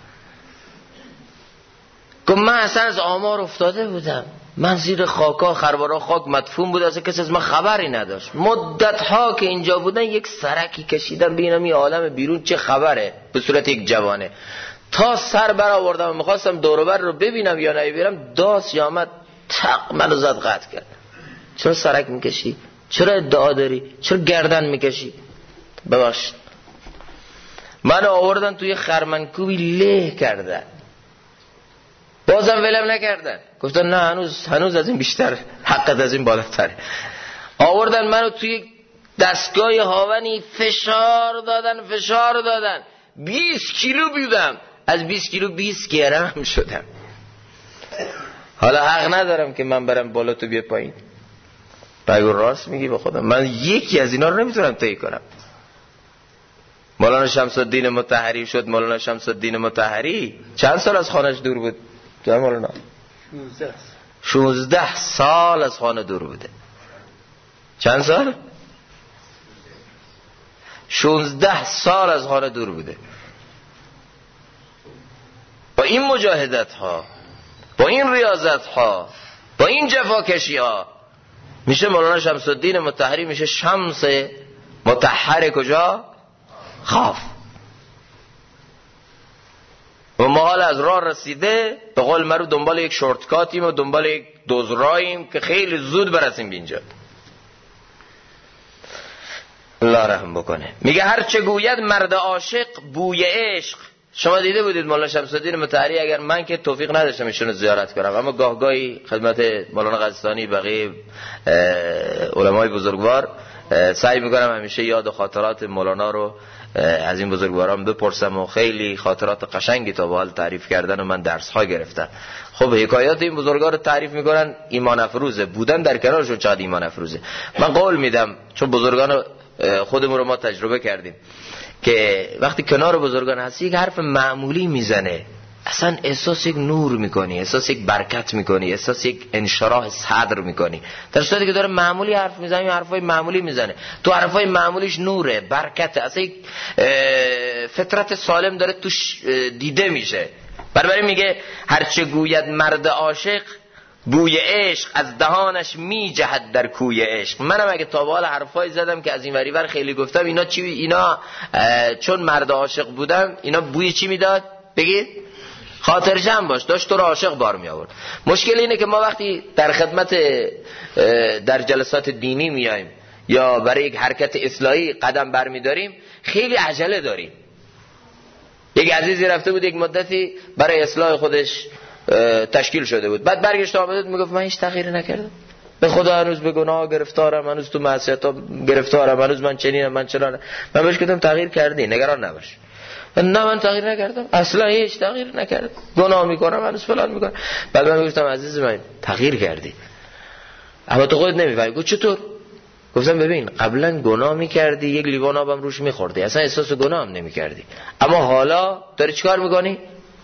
گفت من اصلا از آمار افتاده بودم، من زیر خاکا خروارا خاک مدفون بود، اصلا کسی از من خبری نداشت. مدت ها که اینجا بودن یک سرکی کشیدم ببینم این عالم بیرون چه خبره، به صورت یک جوانه. تا سر برآوردم و میخواستم دور و بر رو ببینم یا نبینم، داس آمد تق منو زد قطع کرد. چرا سرک میکشی؟ چرا ادعا داری؟ چرا گردن میکشی؟ ببخشید منو آوردن توی خرمنکوبی له کردن، بازم ولم نکردن، گفتن نه هنوز از این بیشتر، حقت از این بالاتره. آوردن منو توی دستگاه هاونی فشار دادن 20 کیلو بودم، از 20 کیلو 20 گرم شدم. حالا حق ندارم که من برم بالا تو بیا پایین. بگو راست میگی به خودم، من یکی از اینا رو نمیتونم طی کنم. مولانا شمس الدین مطهری شد. مولانا شمس الدین مطهری چند سال از خانهش دور بود؟ تو مولانا 16 سال از خانه دور بوده. چند سال؟ 16 سال از خانه دور بوده. با این مجاهدت ها، با این ریاضت ها، با این جفاکشی ها میشه مولانا شمس الدین مطهری، میشه شمس مطهر کجا؟ خاف. و ما حال از راه رسیده، به قول مرو دنبال یک شورتکاتیم و دنبال یک دوزراییم که خیلی زود برسیم به اینجا. الله رحم بکنه. میگه هر چه گوید مرد عاشق بوی عشق شما دیده بودید مولانا شمس الدین مطهری، اگر من که توفیق نداشتم ایشونو زیارت کنم، اما گاهی خدمت مولانا قزستانی بقیه علمای بزرگوار سعی میکنم همیشه یاد و خاطرات مولانا رو از این بزرگواران بپرسم و خیلی خاطرات قشنگی تا به حال تعریف کردن و من درس ها گرفتم. خب حکایات این بزرگان رو تعریف میکنن، ایمان افروزه، بودن در کنارشون چقدر ایمان افروزه. من قول میدم چون بزرگان خودمون رو ما تجربه کردیم که وقتی کنار بزرگان هستی یک حرف معمولی میزنه اصلا احساس یک نور میکنی، احساس یک برکت میکنی، احساس یک انشراح صدر میکنی، در صورتی که داره معمولی حرف میزنه، حرفای معمولی میزنه، تو حرفای معمولیش نوره، برکته، اصلا یک فطرت سالم داره توش دیده میشه. بنابراین میگه هرچه گوید مرد عاشق بوی عشق از دهانش میجهد در کوی عشق. منم اگه تا به حال حرفای زدم که از این وریور خیلی گفتم، اینا چی؟ اینا چون مرد عاشق بودم اینا بوی چی میداد؟ بگید خاطر جمع باش، داشت تو رو عاشق بار می آورد. مشکل اینه که ما وقتی در خدمت در جلسات دینی میایم یا برای یک حرکت اصلاحی قدم برمیداریم خیلی عجله داریم. یک عزیزی رفته بود یک مدتی برای اصلاح خودش تشکیل شده بود، بعد برگشت آمد میگفت من هیچ تغییری نکردم، به خدا هنوز به گناه گرفتارم، هنوز تو معصیت‌ها گرفتارم، هنوز من چنینم، من چنانم. من بهش گفتم تغییر کردی، نگران نباش. نه من تغییر نکردم، اصلا هیچ تغییر نکردم، گناه میکنم، هنوز فلان میکنم. بعد من گفتم عزیز من تغییر کردی اما تو خودت نمیفهمی. گفت چطور؟ گفتم ببین قبلا گناه میکردی یک لیوان آبم روش میخوردی، اصلا احساس گناه هم نمیکردی، اما حالا داری چیکار میکنی؟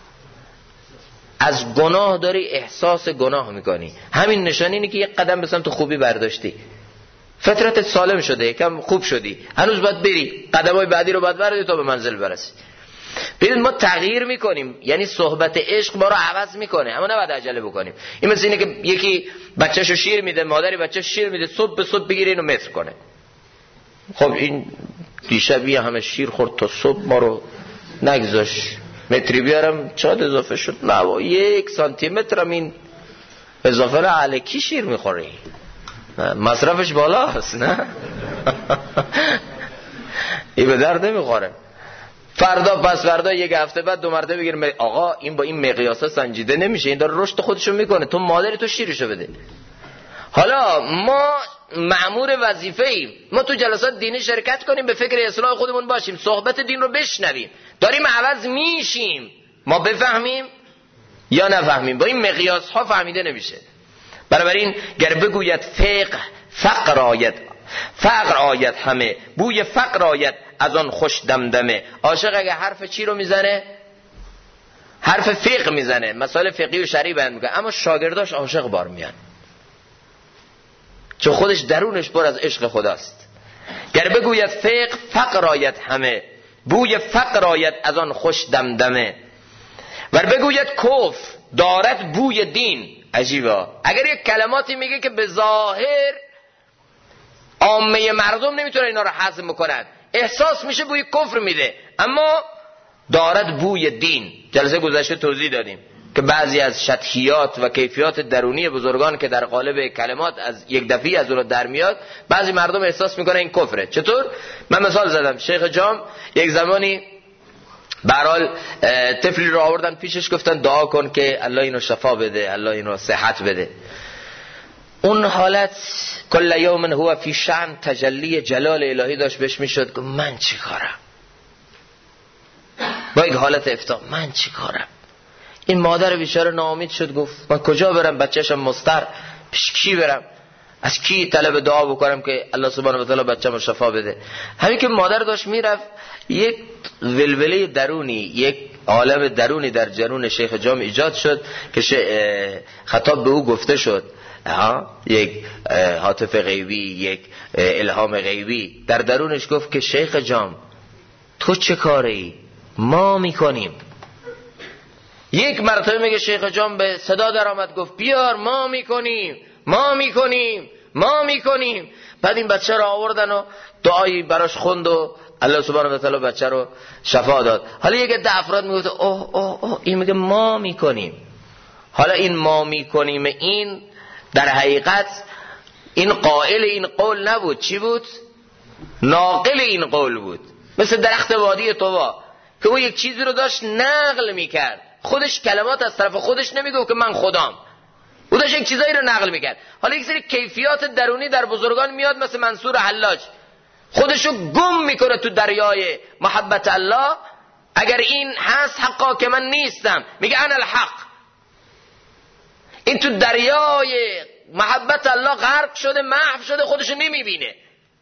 از گناه داری احساس گناه میکنی. همین نشانی اینه که یک قدم به سمت خوبی برداشتی، فطرتت سالم شده، یکم خوب شدی، هنوز باید بری قدمای بعدی رو باید برداری تا به منزل برسی. ببینید ما تغییر میکنیم، یعنی صحبت عشق ما رو عوض میکنه، اما نباید عجله بکنیم. این مثل اینه که یکی بچه‌شو شیر میده، مادری بچه‌شو شیر میده، صبح به صبح بگیره اینو متر کنه. خب این دیشبی همه شیر خورد تا صبح ما رو نگذاش، متری بیارم چقدر اضافه شد؟ نه 1 سانتی متر هم این اضافه رو الکی شیر میخوره، مصرفش بالاست نه؟ این به درد نمیخوره. فردا پس فردا یک هفته بعد 2 مرتبه بگیر آقا این با این مقیاسا سنجیده نمیشه، این داره رشد خودشو میکنه، تو مادری تو شیرشو بده. حالا ما مأمور وظیفه ایم، ما تو جلسات دینی شرکت کنیم، به فکر اصلاح خودمون باشیم، صحبت دین رو بشنویم، داریم عوض میشیم، ما بفهمیم یا نفهمیم، با این مقیاس ها فهمیده نمیشه. بنابراین گر بگوید فقر آید همه، بوی فقر آید از آن خوش دمدمه. عاشق اگه حرف چی رو میزنه؟ حرف فقه میزنه، مسائل فقهی و شرعی بیان میکنه، اما شاگرداش عاشق بار میان، چون خودش درونش پر از عشق خداست. گر بگوید فقر آید همه، بوی فقر آید از آن خوش دمدمه. ور بگوید کفر دارد بوی دین. عجیبه، اگر یک کلماتی میگه که به ظاهر عامه مردم نمیتونه اینا رو هضم بکنن، احساس میشه بوی کفر میده، اما دارد بوی دین. جلسه گذشته توضیح دادیم که بعضی از شطحیات و کیفیات درونی بزرگان که در قالب کلمات از یک دفعی از اون در میاد، بعضی مردم احساس میکنه این کفره. چطور؟ من مثال زدم، شیخ جام یک زمانی به هر حال طفلی رو آوردن پیشش، گفتن دعا کن که الله اینو شفا بده، الله اینو صحت بده. اون حالت کل یوم هو فی شأن، تجلی جلال الهی داشت بهش میشد. من چی کارم؟ با یک حالت افتاق من چی کارم؟ این مادر بیچاره ناامید شد، گفت من کجا برم؟ بچه‌شم مستر، پیش کی برم؟ از کی طلب دعا بکنم که الله سبحانه و تعالی بچه‌مو شفا بده؟ همین که مادر داشت میرفت، یک ولوله درونی، یک عالم درونی در جنون شیخ جام ایجاد شد که خطاب به او گفته شد، یک هاتف غیبی، یک الهام غیبی در درونش گفت که شیخ جام تو چه کاری؟ ما میکنیم. یک مرتبه میگه شیخ جام به صدا در آمد، گفت بیار، ما میکنیم، ما میکنیم، ما میکنیم. بعد این بچه رو آوردن و دعایی براش خوند و الله سبحانه و تعالی بچه رو شفا داد. حالا یک عده افراد میگه اوه این میگه ما میکنیم. حالا این ما میکنیم، این در حقیقت این قائل این قول نبود، چی بود؟ ناقل این قول بود. مثل درخت وادی طوا، که او یک چیزی رو داشت نقل میکرد، خودش کلمات از طرف خودش نمیگفت که من خدام، او داشت یک چیزایی رو نقل میکرد. حالا یک سری کیفیات درونی در بزرگان میاد، مثل منصور حلاج خودشو گم میکنه تو دریای محبت الله. اگر این هست حقا که من نیستم، میگه انا الحق. این تو دریای محبت الله غرق شده، محو شده، خودشو نمیبینه.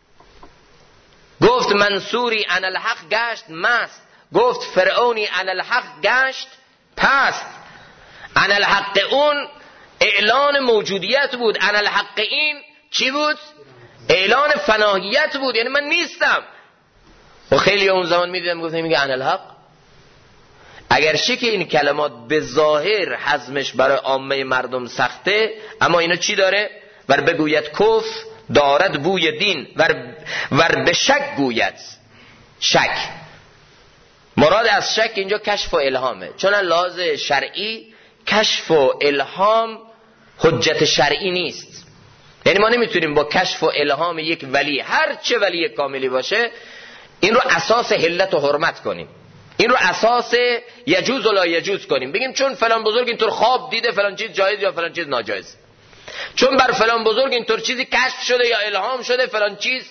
گفت منصوری انا الحق گشت مست، گفت فرعونی انا الحق گشت پست. انا الحق اون اعلان موجودیت بود، انا الحق این چی بود؟ اعلان فناهیت بود، یعنی من نیستم. و خیلی اون زمان میدیدم گفتم میگه انا الحق. اگرچه که این کلمات به ظاهر هضمش برای عامه مردم سخته، اما اینا چی داره؟ ور بگوید کفر دارد بوی دین، ور به شک گوید. شک، مراد از شک اینجا کشف و الهامه، چون لحاظ شرعی کشف و الهام حجت شرعی نیست. یعنی ما نمیتونیم با کشف و الهام یک ولی، هر چه ولی کاملی باشه، این رو اساس حلت و حرمت کنیم، این رو اساس یجوز و لا یجوز کنیم، بگیم چون فلان بزرگ اینطور خواب دیده فلان چیز جایز یا فلان چیز ناجایز، چون بر فلان بزرگ اینطور چیزی کشف شده یا الهام شده فلان چیز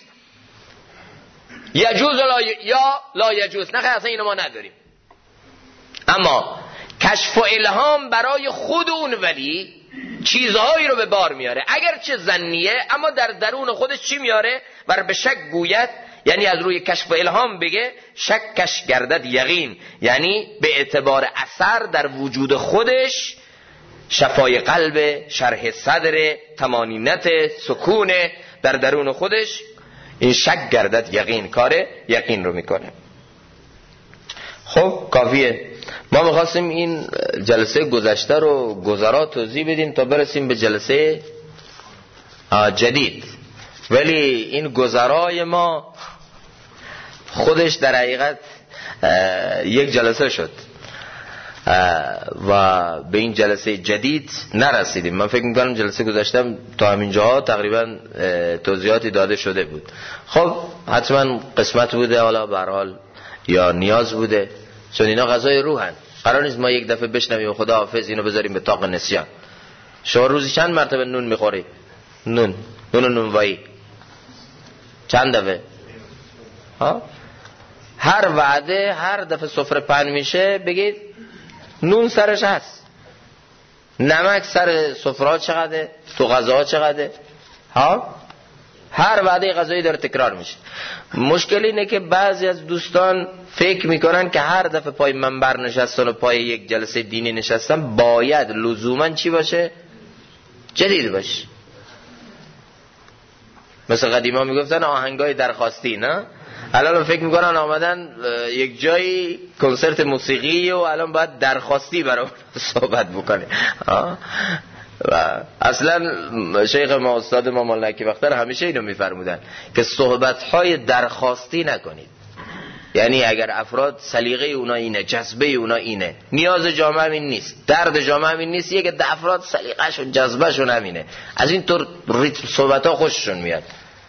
یجوز و لا یجوز. نه اصلا اینو ما نداریم. اما کشف و الهام برای خود اون ولی چیزهایی رو به بار میاره، اگرچه ظنیه، اما در درون خودش چی میاره؟ ور به شک گوید، یعنی از روی کشف و الهام بگه شکش گردد یقین، یعنی به اعتبار اثر در وجود خودش، شفای قلب، شرح صدر، طمانینت، سکون در درون خودش، این شک گردد یقین، کار یقین رو میکنه. خب کافیه. ما میخواستیم این جلسه گذشته رو گذرا توضیح بدیم تا برسیم به جلسه جدید، ولی این گذرای ما خودش در حقیقت یک جلسه شد و به این جلسه جدید نرسیدیم. من فکر میکنم جلسه گذشته تا همینجاها تقریبا توضیحاتی داده شده بود. خب حتما قسمت بوده، حالا به هر حال یا نیاز بوده، چون اینا غذای روحن. قرار نیست ما یک دفعه بشنویم خدا حافظ اینو بذاریم به طاق نسیان. شما روزی چند مرتبه نون میخوری؟ نون و نونوایی چند دفعه؟ هر وعده هر دفعه سفره پهن میشه بگید نون سرش هست، نمک سر سفره چقدره، تو غذاها چقدره. هر وعده غذایی داره تکرار میشه. مشکل اینه که بعضی از دوستان فکر میکنن که هر دفعه پای منبر نشستن و پای یک جلسه دینی نشستن باید لزوما چی باشه؟ جدید باشه. مثل قدیما میگفتن آهنگای درخواستی، نه؟ الان فکر میکنن آمدن یک جایی کنسرت موسیقی و الان باید درخواستی برای صحبت بکنه. و اصلا شیخ ما استاد ما مولانا بختیار همیشه اینو میفرمودن که صحبت‌های درخواستی نکنید. یعنی اگر افراد سلیقه اونا اینه، جذبه اونا اینه، نیاز جامعه این نیست، درد جامعه این نیست، یک ده افراد سلیقه‌شون جذبه‌شون همینه، از این طور ریتم صحبت‌ها خوششون میاد.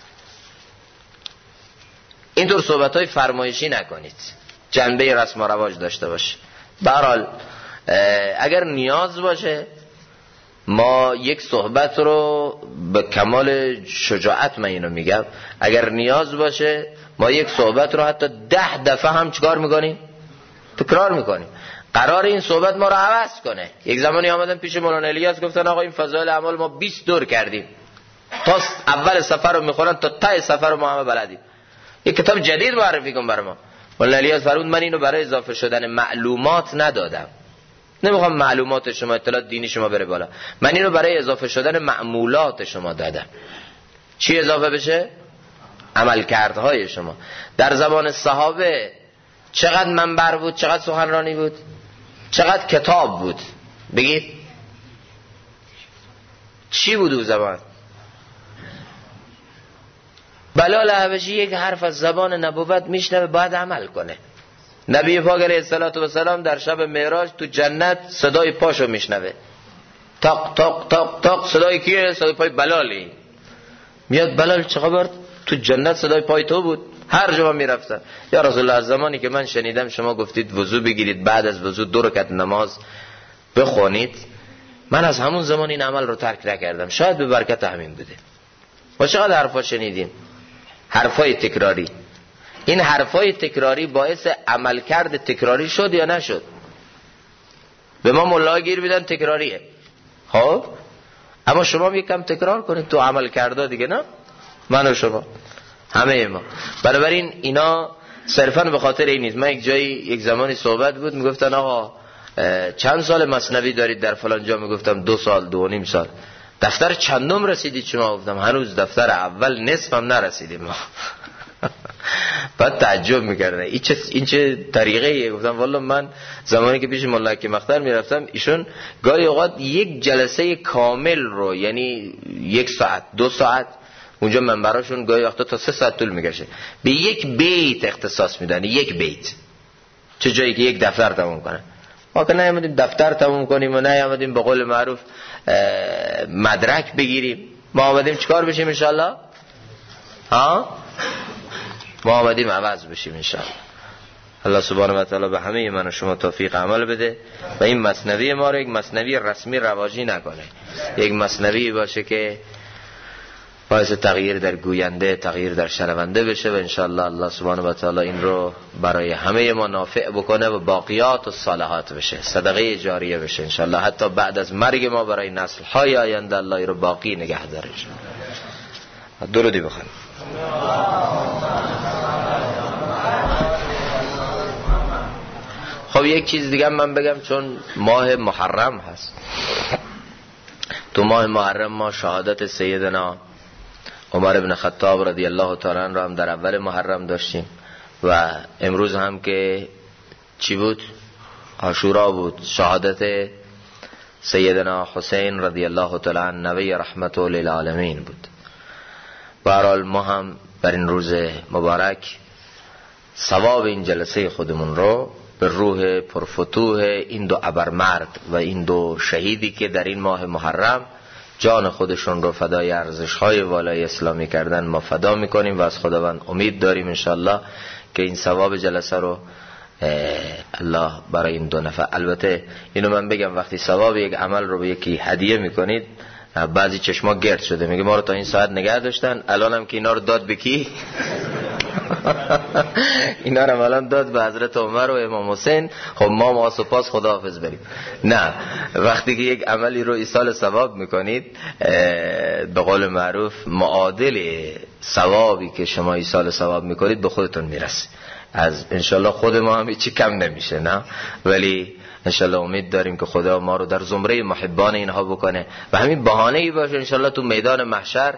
اینطور صحبت‌های فرمایشی نکنید، جنبه رسم و رواج داشته باشه. به هر حال اگر نیاز باشه ما یک صحبت رو به کمال شجاعت، من اینو میگم، اگر نیاز باشه ما یک صحبت رو حتی 10 دفعه هم چیکار میکنیم؟ تکرار میکنیم. قرار این صحبت ما رو عوض کنه. یک زمانی آمدن پیش مولانا الیاس گفتن آقا این فضائل اعمال ما 20 دور کردیم، تا اول سفر رو میخورن تا ته سفر رو ما همه بلدیم، یک کتاب جدید معرفی کن برای ما. مولانا الیاس فرمود من اینو برای اضافه شدن معلومات ندادم، نمیخوام معلومات شما، اطلاعات دینی شما بره بالا، من اینو برای اضافه شدن معمولات شما دادم. چی اضافه بشه؟ عملکردهای شما. در زمان صحابه چقدر منبر بود، چقدر سخنرانی بود، چقدر کتاب بود؟ بگید چی بود اون زمان؟ بلال حبشی یک حرف از زبان نبوت میشنوه باید عمل کنه. نبی پاک علیه السلام در شب معراج تو جنت صدای پاشو میشنوه، تاق تاق تاق تاق. صدای کیه؟ صدای پای بلالی. میاد بلال چه خبر؟ تو جنت صدای پای تو بود. هر جا میرفتن یا رسول الله از زمانی که من شنیدم شما گفتید وضو بگیرید بعد از وضو 2 رکعت نماز بخونید، من از همون زمان این عمل رو ترک نکردم. شاید به برکت همین بوده. و چقدر حرفا شنیدیم، حرفای تکراری. این حرفای تکراری باعث عملکرد تکراری شد یا نشد؟ به ما ملا گیر بدن تکراریه، خب اما شما یکم تکرار کنید تو عمل کرده دیگه، نه من و شما همه ما. بنابراین اینا صرفا به خاطر این نیست. من یک زمانی صحبت بود میگفتن آقا چند سال مثنوی دارید در فلان جا؟ میگفتم 2 سال 2.5 سال. دفتر چندم رسیدید شما؟ گفتم هنوز دفتر اول نصفم نرسیدیم ما. بعد تعجب میکردن این چه طریقه ایه؟ گفتم والله من زمانی که پیش مولا حکیم اختر میرفتم ایشون گاهی اوقات یک جلسه کامل رو، یعنی 1 ساعت 2 ساعت اونجا منبراشون گاهی وقتا تا 3 ساعت طول میکشه، به یک بیت اختصاص میدن. یک بیت چه جایی که یک دفتر تموم کنه. ما که نیامدیم دفتر تموم کنیم و نیامدیم به قول معروف مدرک بگیریم. ما آمدیم چیکار بشیم انشالله؟ ما آمدیم عوض بشیم انشالله. الله سبحانه و تعالی به همه من و شما توفیق عمل بده و این مثنوی ما رو یک مثنوی رسمی رواجی نکنه، یک مثنوی باشه که باعث تغییر در گوینده، تغییر در شنونده بشه و انشاءالله الله سبحانه و تعالی این رو برای همه ما نافع بکنه و باقیات و صالحات بشه، صدقه جاریه بشه انشاءالله. حتی بعد از مرگ ما برای نسل های آینده الله این رو باقی نگه داره. درودی بخونید. خب یک چیز دیگه من بگم، چون ماه محرم هست. تو ماه محرم ما شهادت سیدنا عمر بن خطاب رضی الله تعالی عنه را هم در اول محرم داشتیم و امروز هم که چی بود؟ عاشورا بود. شهادت سیدنا حسین رضی الله تعالی عنه نبی رحمت للعالمین بود. بهرحال ما هم بر این روز مبارک ثواب این جلسه خودمون رو به روح پرفتوح این 2 ابرمرد و این 2 شهیدی که در این ماه محرم جان خودشون رو فدای ارزش‌های والای اسلامی کردن ما فدا می‌کنیم و از خداوند امید داریم انشالله که این ثواب جلسه رو الله برای این 2 نفر. البته اینو من بگم وقتی ثواب یک عمل رو به یکی هدیه می‌کنید بعضی چشما گرد شده، میگه ما رو تا این ساعت نگه داشتن، الان هم که اینا رو داد به کی؟ اینا رو الان داد به حضرت عمر و امام حسین. خب ما سپاس خداحافظ بریم. نه، وقتی که یک عملی رو ایصال ثواب میکنید به قول معروف معادل ثوابی که شما ایصال ثواب میکنید به خودتون میرسه. از انشالله خود ما هم هیچی کم نمیشه، نه، ولی انشالله امید داریم که خدا ما رو در زمره محبان اینها بکنه و همین بهانه‌ای باشه انشالله تو میدان محشر.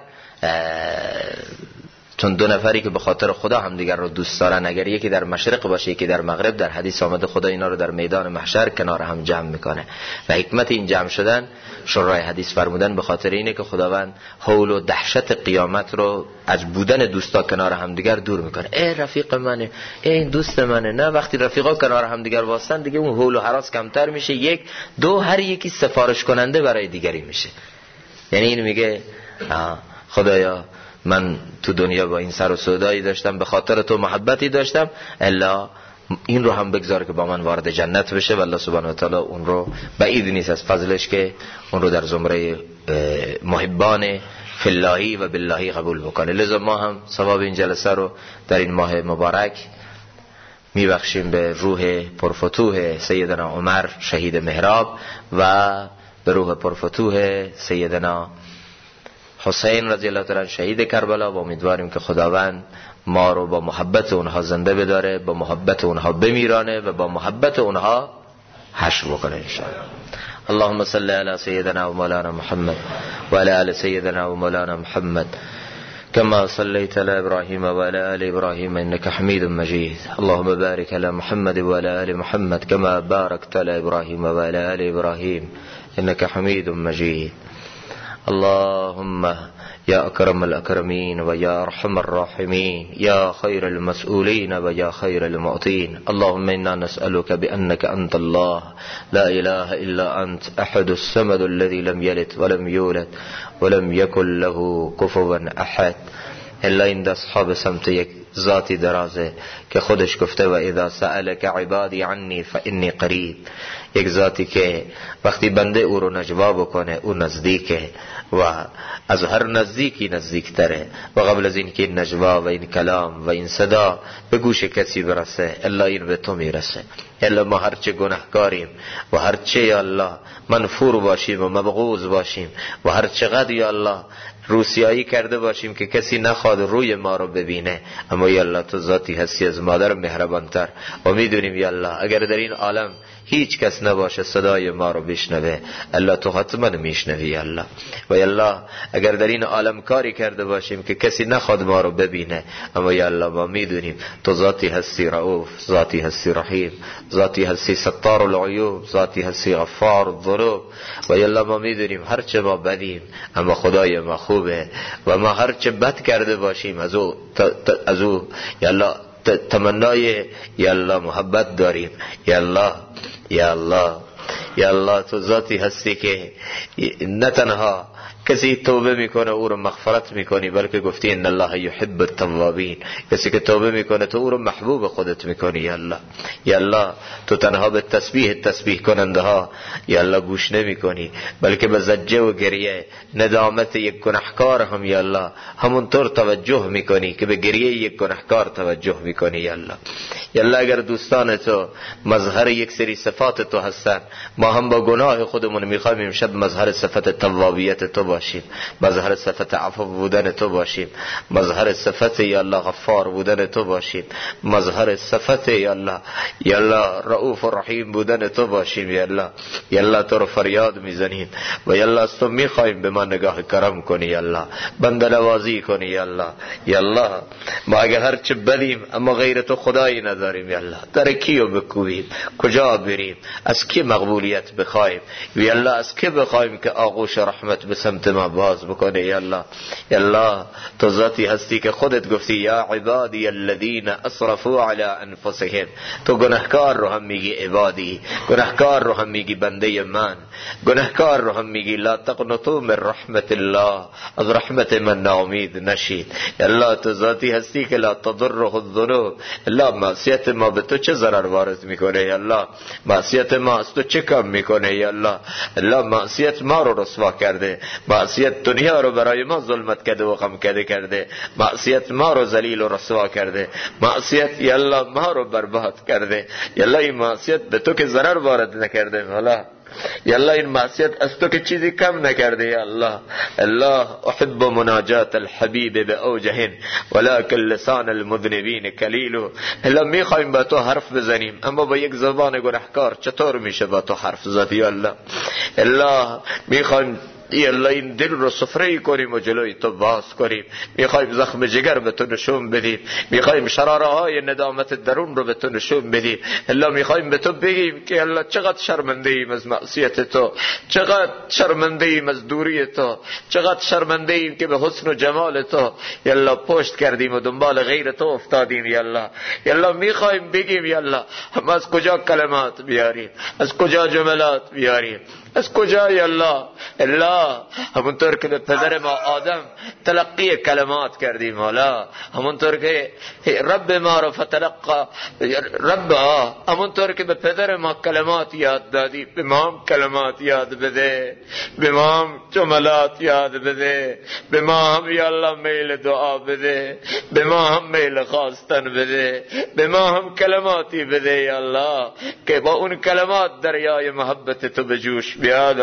چون 2 نفری که به خاطر خدا هم دیگر رو دوست دارن، اگر یکی در مشرق باشه یکی در مغرب، در حدیث آمده خدا اینا رو در میدان محشر کنار هم جمع میکنه و حکمت این جمع شدن شورای حدیث فرمودن به خاطر اینه که خداوند هول و دهشت قیامت رو از بودن دوستا کنار هم دیگر دور میکنه. ای رفیق منه، این دوست منه. نه، وقتی رفیقا کنار هم دیگر واسن دیگه اون هول و هراس کمتر میشه. 1 2 هر یکی سفارش کننده برای دیگری میشه. یعنی این میگه خدایا من تو دنیا با این سر و سودایی داشتم، به خاطر تو محبتی داشتم، الا این رو هم بگذار که با من وارد جنت بشه و الله سبحانه و تعالی اون رو بعید نیست از فضلش که اون رو در زمره محبان فلهی و باللهی قبول بکنه. لذا ما هم ثواب این جلسه رو در این ماه مبارک میبخشیم به روح پرفتوح سیدنا عمر شهید محراب و به روح پرفتوح سیدنا حسین رضی الله تعالی شهید کربلا و امیدواریم که خداوند ما رو با محبت اونها زنده بداره، با محبت اونها بمیرانه و با محبت اونها حشر بکنه انشاءالله. اللهم صل على سيدنا ومولانا محمد وعلى آل سيدنا ومولانا محمد كما صليت على إبراهيم وعلى آل إبراهيم إنك حميد مجيد. اللهم بارك على محمد وعلى آل محمد كما باركت على إبراهيم وعلى آل إبراهيم إنك حميد مجيد. اللهم يا أكرم الأكرمين ويا أرحم الراحمين يا خير المسؤولين ويا خير المعطين. اللهم إنا نسألك بأنك أنت الله لا إله إلا أنت أحد الصمد الذي لم يلد ولم يولد ولم يكن له كفوا أحد. الا این دست ها به سمت یک ذاتی درازه که خودش گفته و اذا سألك عبادی عنی فانی قریب. یک ذاتی که وقتی بنده او رو نجوا بکنه او نزدیکه و از هر نزدیکی نزدیکتره. و قبل از این که این نجوا و این کلام و این صدا به گوش کسی برسه الا این به تو میرسه. الا ما هرچه گناهکاریم و هرچه یا الله منفور باشیم و مبغوض باشیم و هر چقدر یا الله روسیایی کرده باشیم که کسی نخواد روی ما رو ببینه، اما یا الله تو ذاتی هستی از مادر مهربانتر و میدونیم یا الله اگر در این عالم هیچ کس نباشه صدای ما رو بشنوه، الله تو حتما میشنوی یا الله. و یا الله اگر در این عالم کاری کرده باشیم که کسی نخواد ما رو ببینه، اما یا الله ما میدونیم تو ذاتی هستی رؤوف، ذاتی هستی رحیم، ذاتی هستی ستار العیوب، ذاتی هستی غفار الذنوب. و یا الله ما میدونیم هرچه ما بدیم اما خدای ما خوبه و ما هرچه بد کرده باشیم از او یا الله تمنای یا الله محبت داریم. یا الله یا الله یا الله تو ذاتی هستی که نه تنها کسی توبه میکنه او رو مغفرت میکنی، بلکه گفتی ان الله یحب التوابین، کسی که توبه میکنه تو او رو محبوب خودت میکنی. یا الله یا الله تو تنها به تسبیح کننده ها یا الله گوش نمیکنی، بلکه به زجه و گریه ندامت یک گناهکار هم یا الله همونطور توجه میکنی که به گریه یک گناهکار توجه میکنی. یا الله یا الله اگر دوستان تو مظهر یک سری صفات تو هستن، ما هم با گناه خودمون میخوایم امشب مظهر صفت توابیت تو باشیم، مظهر صفت عفو بودن تو باشیم، مظهر صفت یا الله غفار بودن تو باشیم، مظهر صفت یا الله رؤوف و رحیم بودن تو باشیم. یا الله یا الله تو رو فریاد میزنیم و یا الله از تو میخوایم به ما نگاه کرم کنی، یا الله بنده نوازی کنی. یا الله یا الله ما اگر هر چه بدیم اما غیر تو خدایی نداریم، یا الله در کیو بکوبیم، کجا بریم، از کی مقبولیت بخوایم، یا الله از کی بخوایم که آغوش رحمت به سمت ما باز بکنه. یا الله یا الله تو ذاتی هستی که خودت گفتی یا عبادی الذین اسرفوا علی انفسهم، تو گناهکار رو هم میگی عبادی، گناهکار رو هم میگی بنده من، گناهکار رو هم میگی لا تقنطوا من رحمت الله، از رحمت من ناامید نشید. یا الله تو ذاتی هستی که لا تضره الذنوب، الله معصیت ما به تو چه ضرر وارد میکنه، یا الله معصیت ما از تو چه کم میکنه. یا الله الله معصیت ما رو رسوا کرده، معصیت دنیا رو برای ما ظلمت کرده و غم کرده، معصیت ما رو ذلیل و رسوا کرده، معصیت یا الله ما رو برباد کرده. یا الله این معصیت به تو که ضرر وارد نکرده، والا یا الله این معصیت از تو که چیزی کم نکرده. یا الله الله احب مناجات الحبیب باوجه ولكن لسان المذنبین کلیل. الله میخوایم با تو حرف بزنیم اما با یک زبان گناهکار چطور میشه با تو حرف زد. یا الله الله میخوایم ای الله این دل رو سفره کنیم و جلوی تو باز کنیم، میخوایم زخم جگر به تو نشون بدیم، میخوایم شراره های ندامت درون رو به تو نشون بدیم. الله میخوایم به تو بگیم که الله چقدر شرمنده ایم از معصیت تو، چقدر شرمنده ایم از دوری تو، چقدر شرمنده ایم که به حسن و جمال تو یا الله پشت کردیم و دنبال غیر تو افتادیم. یا الله میخوایم بگیم یا الله هم از کجا کلمات بیاریم، از کجا جملات بیاریم، از کجا. یا الله همونطور که به پدر ما آدم تلقی کلمات کردیم، حالا همونطور که رب ما رو فتلقى رب همونطور که به پدر ما کلمات یاد دادی، به ما هم کلمات یاد بده، به ما هم جملات یاد بده، به ما هم یا الله میل دعا بده، به ما هم میل خواستن بده، به ما هم کلماتی بده یا الله که با اون کلمات دریای محبت تو به جوش بیاد.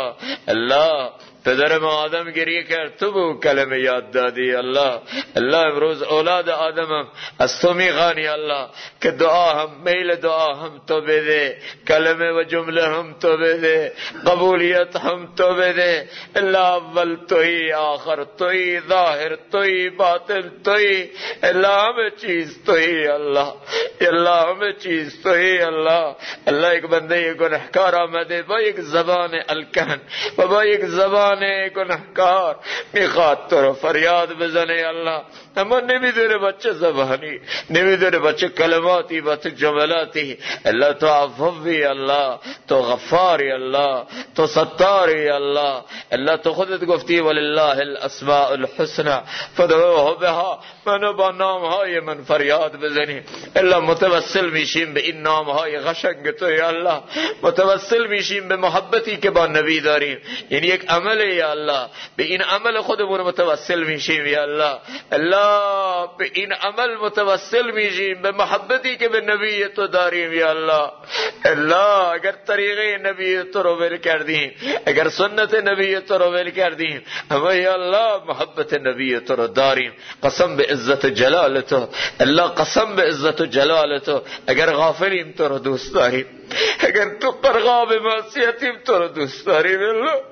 الله پدر ما آدم گریه کرد، تو به کلمه یاد دادی. الله امروز اولاد آدمم از تو میخوانی الله که دعا هم میل دعا هم تو بده، کلمه و جمله هم تو بده، قبولیت هم تو بده. الله اول توی، آخر توی، ظاهر توی، باطن توی، الله همه چیز توی. الله اللہ ہمیں چیز تو ہی اللہ اللہ ایک بندے گنہکار آمده با یک زبان الکن و با یک زبان گنهکار میخواد تو رو فریاد بزنه الله، اما نمیدونه با چه زبانی، نمیدونه با چه کلماتی، با چه جملاتی. الله تو عفوی، الله تو غفاری، الله تو ستاری، الله الله تو خودت گفتی ولله الاسماء الحسنى فادعوه بها، منو با نامهای من فریاد بزنی. الله متوسل میشیم به این نامهای قشنگ تو یا الله، متوسل میشیم به محبتی که با نبی داریم، یعنی یک عمل یا الله، به این عمل خودمون متوسل میشیم یا الله. الله به این عمل متوسل میشیم به محبتی که به نبی تو داریم یا الله. الله اگر طریقه نبی تو رو ول کردیم، اگر سنت نبی تو رو ول کردیم، اما یا الله محبت نبی تو رو داریم. قسم به عزت جلال تو الله، قسم به عزت جلال تو اگر غافلیم تو رو دوست داریم، اگر تو قرقاب معصیتیم تو رو دوست داریم.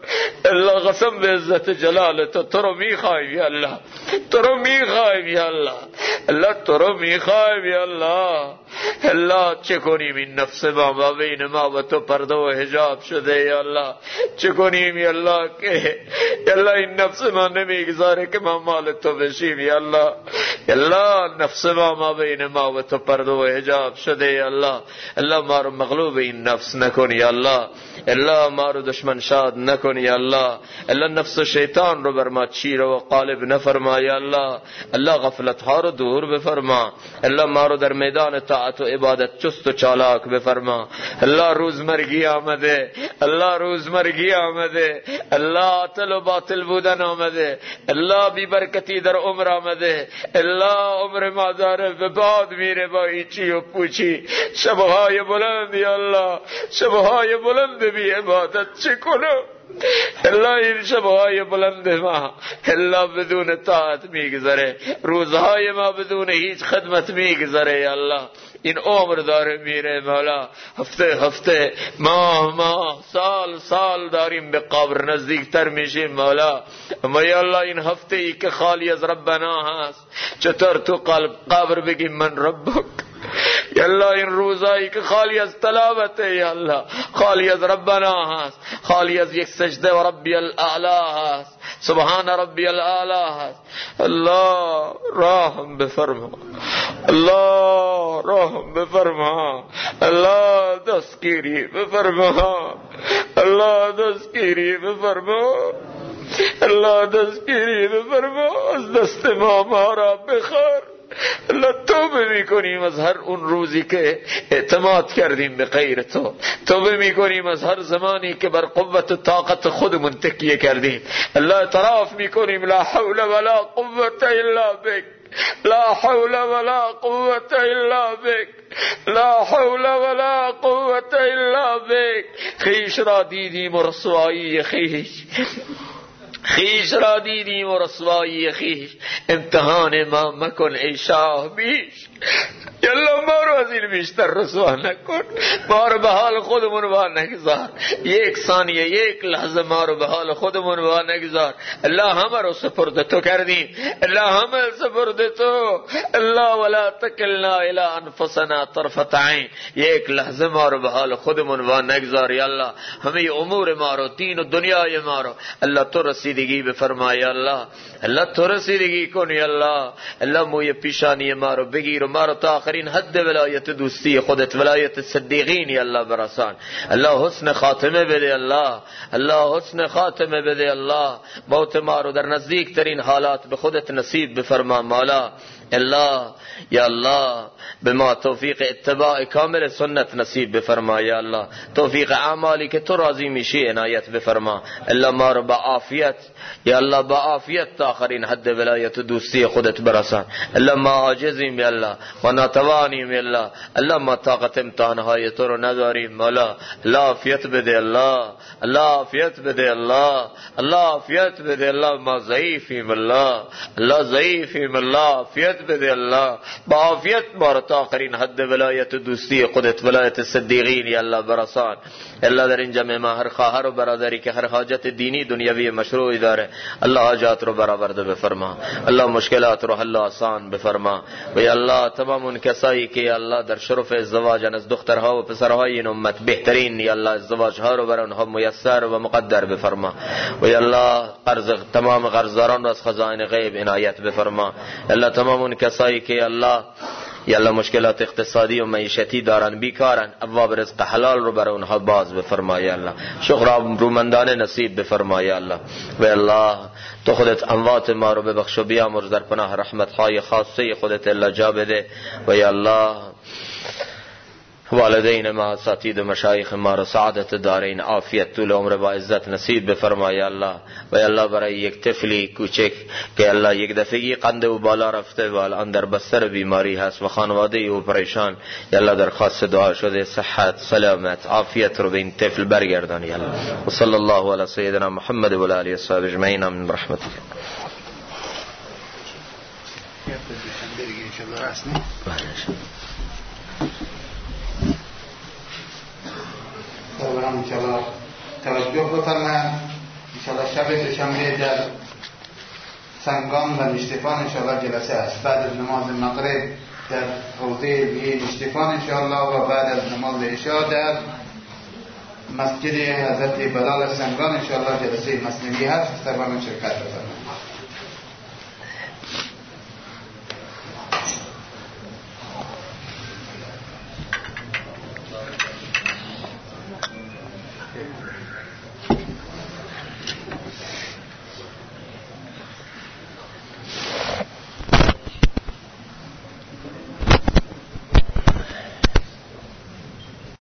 الله قسم به عزت جلال تو رو میخوایم یا الله، تو رو میخوایم یا الله، الله تو رو میخوایم یا الله. الله چه کنیم این نفس ما بین ما و تو پرده و حجاب شده یا الله، چه کنیم یا الله که یا الله این نفس ما نمیگذاره که ما مال تو بشیم یا الله. یا الله نفس ما بین ما و تو پرده و حجاب شده یا الله. الله ما رو مغلوب این نفس نکن یا الله، الله ما رو دشمن شاد نکن یا الله. الله نفس شیطان رو بر ما چیر و قالب نفرما یا الله. الله غفلت ها رو دور بفرما. الله ما رو در میدان طاعت و عبادت چست و چالاک بفرما. الله روزمرگی آمده، الله روزمرگی آمده، الله عطل و باطل بودن آمده، الله بی برکتی در عمر آمده، الله عمر ما داره به باد میره با ایچی و پوچی. شبهای بلند یا الله، شبهای بلند بی عبادت چه کنم؟ الله این شبهای بلند ما الله بدون طاعت میگذره، روزهای ما بدون هیچ خدمت میگذره یا الله. این عمر داره میره مولا، هفته هفته، ماه سال سال داریم به قبر نزدیکتر میشیم مولا. اما یا الله این هفته ای که خالی از ربنا هست، چطور تو قبر بگیم من ربک؟ یا الله این روزایی که خالی از تلاوت یا الله، خالی از ربنا هست، خالی از یک سجده و ربی الاعلی هست، سبحان ربی الاعلی هست. الله رحم بفرما، الله رحم بفرما، الله دستگیری بفرما، الله دستگیری بفرما، الله دستگیری بفرما. از دست ما را بخور. الله توبه میکنیم از هر اون روزی که اعتماد کردیم به غیر تو، توبه میکنیم از هر زمانی که بر قوت و طاقت خودمون تکیه کردیم. الله اعتراف میکنیم لا حول ولا قوة الا بک، لا حول ولا قوة الا بک، لا حول ولا قوة الا بک. خیش را دیدیم و رسوایی خیش، خیش را دیدیم و رسوایی خیش. امتحان ما مکن ای شاه بیش، یالله ما رو از این بیشتر رسوا نکن، ما رو به حال خودمون وا نگذار، یک ثانیه یک لحظه ما رو به حال خودمون وا نگذار. الله همه رو سپرد تو کردیم، الله همه سپرد تو. الله ولا تکلنا الی انفسنا طرفت عین، یک لحظه ما رو به حال خودمون وا نگذار یا الله. همه امور ما رو، دین و دنیای ما رو الله تو رسیدگی بفرمای یا الله. الله تو رسیدگی کن یا الله. الله موی پیشانی ما رو بگیر و ما رو تا آخرین حد ولایت دوستی خودت، ولایت صدیقین یا الله برسان. الله حسن خاتمه بده الله، الله حسن خاتمه بده الله. موت ما رو در نزدیک ترین حالات به خودت نصیب بفرما مولا. الله یا الله به ما توفیق اتباع کامل سنت نصیب بفرما یا الله. توفیق اعمالی که تو راضی میشی عنایت بفرما. الله ما رو با عافیت یا الله با عافیت تا آخرین حد ولایت دوستی خودت برسان. الله ما عاجزیم یا الله و ناتوانیم یا الله. الله ما طاقت امتحانهای تو رو نداریم مولا. الله عافیت بده الله، الله عافیت بده الله، الله عافیت بده الله. ما ضعیفیم الله، الله ضعیفیم الله. عافیت عافیت بده الله، با عافیت ما را تا آخرین حد ولایت و دوستی خودت، ولایت صدیقین یا الله برسان. الله در این جمع ما هر خواهر و برادری که هر حاجت دینی دنیوی مشروعی داره الله حاجات رو برآورده بفرما، الله مشکلات رو حل آسان بفرما. و یا الله تمام اون کسایی که یا الله در شرف ازدواج از دخترها و پسرهای این امت بهترین یا الله ازدواج ها رو بر اونها میسر و مقدر بفرما. و یا الله تمام قرضداران رو از خزائن غیب عنایت بفرما. الله تمام اون کسایی که یا الله مشکلات اقتصادی و معیشتی دارن، بیکارن، ابواب رزق حلال رو برای اونها باز بفرما یا الله، شغل رومندانه نصیب بفرما یا الله. و الله تو خودت اموات ما رو ببخش و بیامرز، در پناه رحمت های خاصه خودت الله جا بده. و یا الله والدین ما، اساتید و مشایخ ما را سعادت دارین، عافیت، طول عمر با عزت نصیب بفرما یا الله. و یا الله برای یک طفلی کوچک که الله یک دفعگی قند او بالا رفته و الان در بستر بیماری هست و خانواده او پریشان، یا الله درخواست دعا شده صحت، سلامت، عافیت رو به این طفل برگردان یا الله. و صلی الله علی سیدنا محمد و علی اصحاب اجمعین من رحمتک. برام انشاءالله توجه بفرمایید. انشاءالله شب دوشنبه در سنگان و نشتفان انشاءالله جلسه است. بعد از نماز مغرب در حوضه بیه نشتفان انشاءالله و بعد از نماز عشاء در مسجد حضرت بلال سنگان انشاءالله جلسه مسنوی هست. در برنامه شرکت بفرمایید.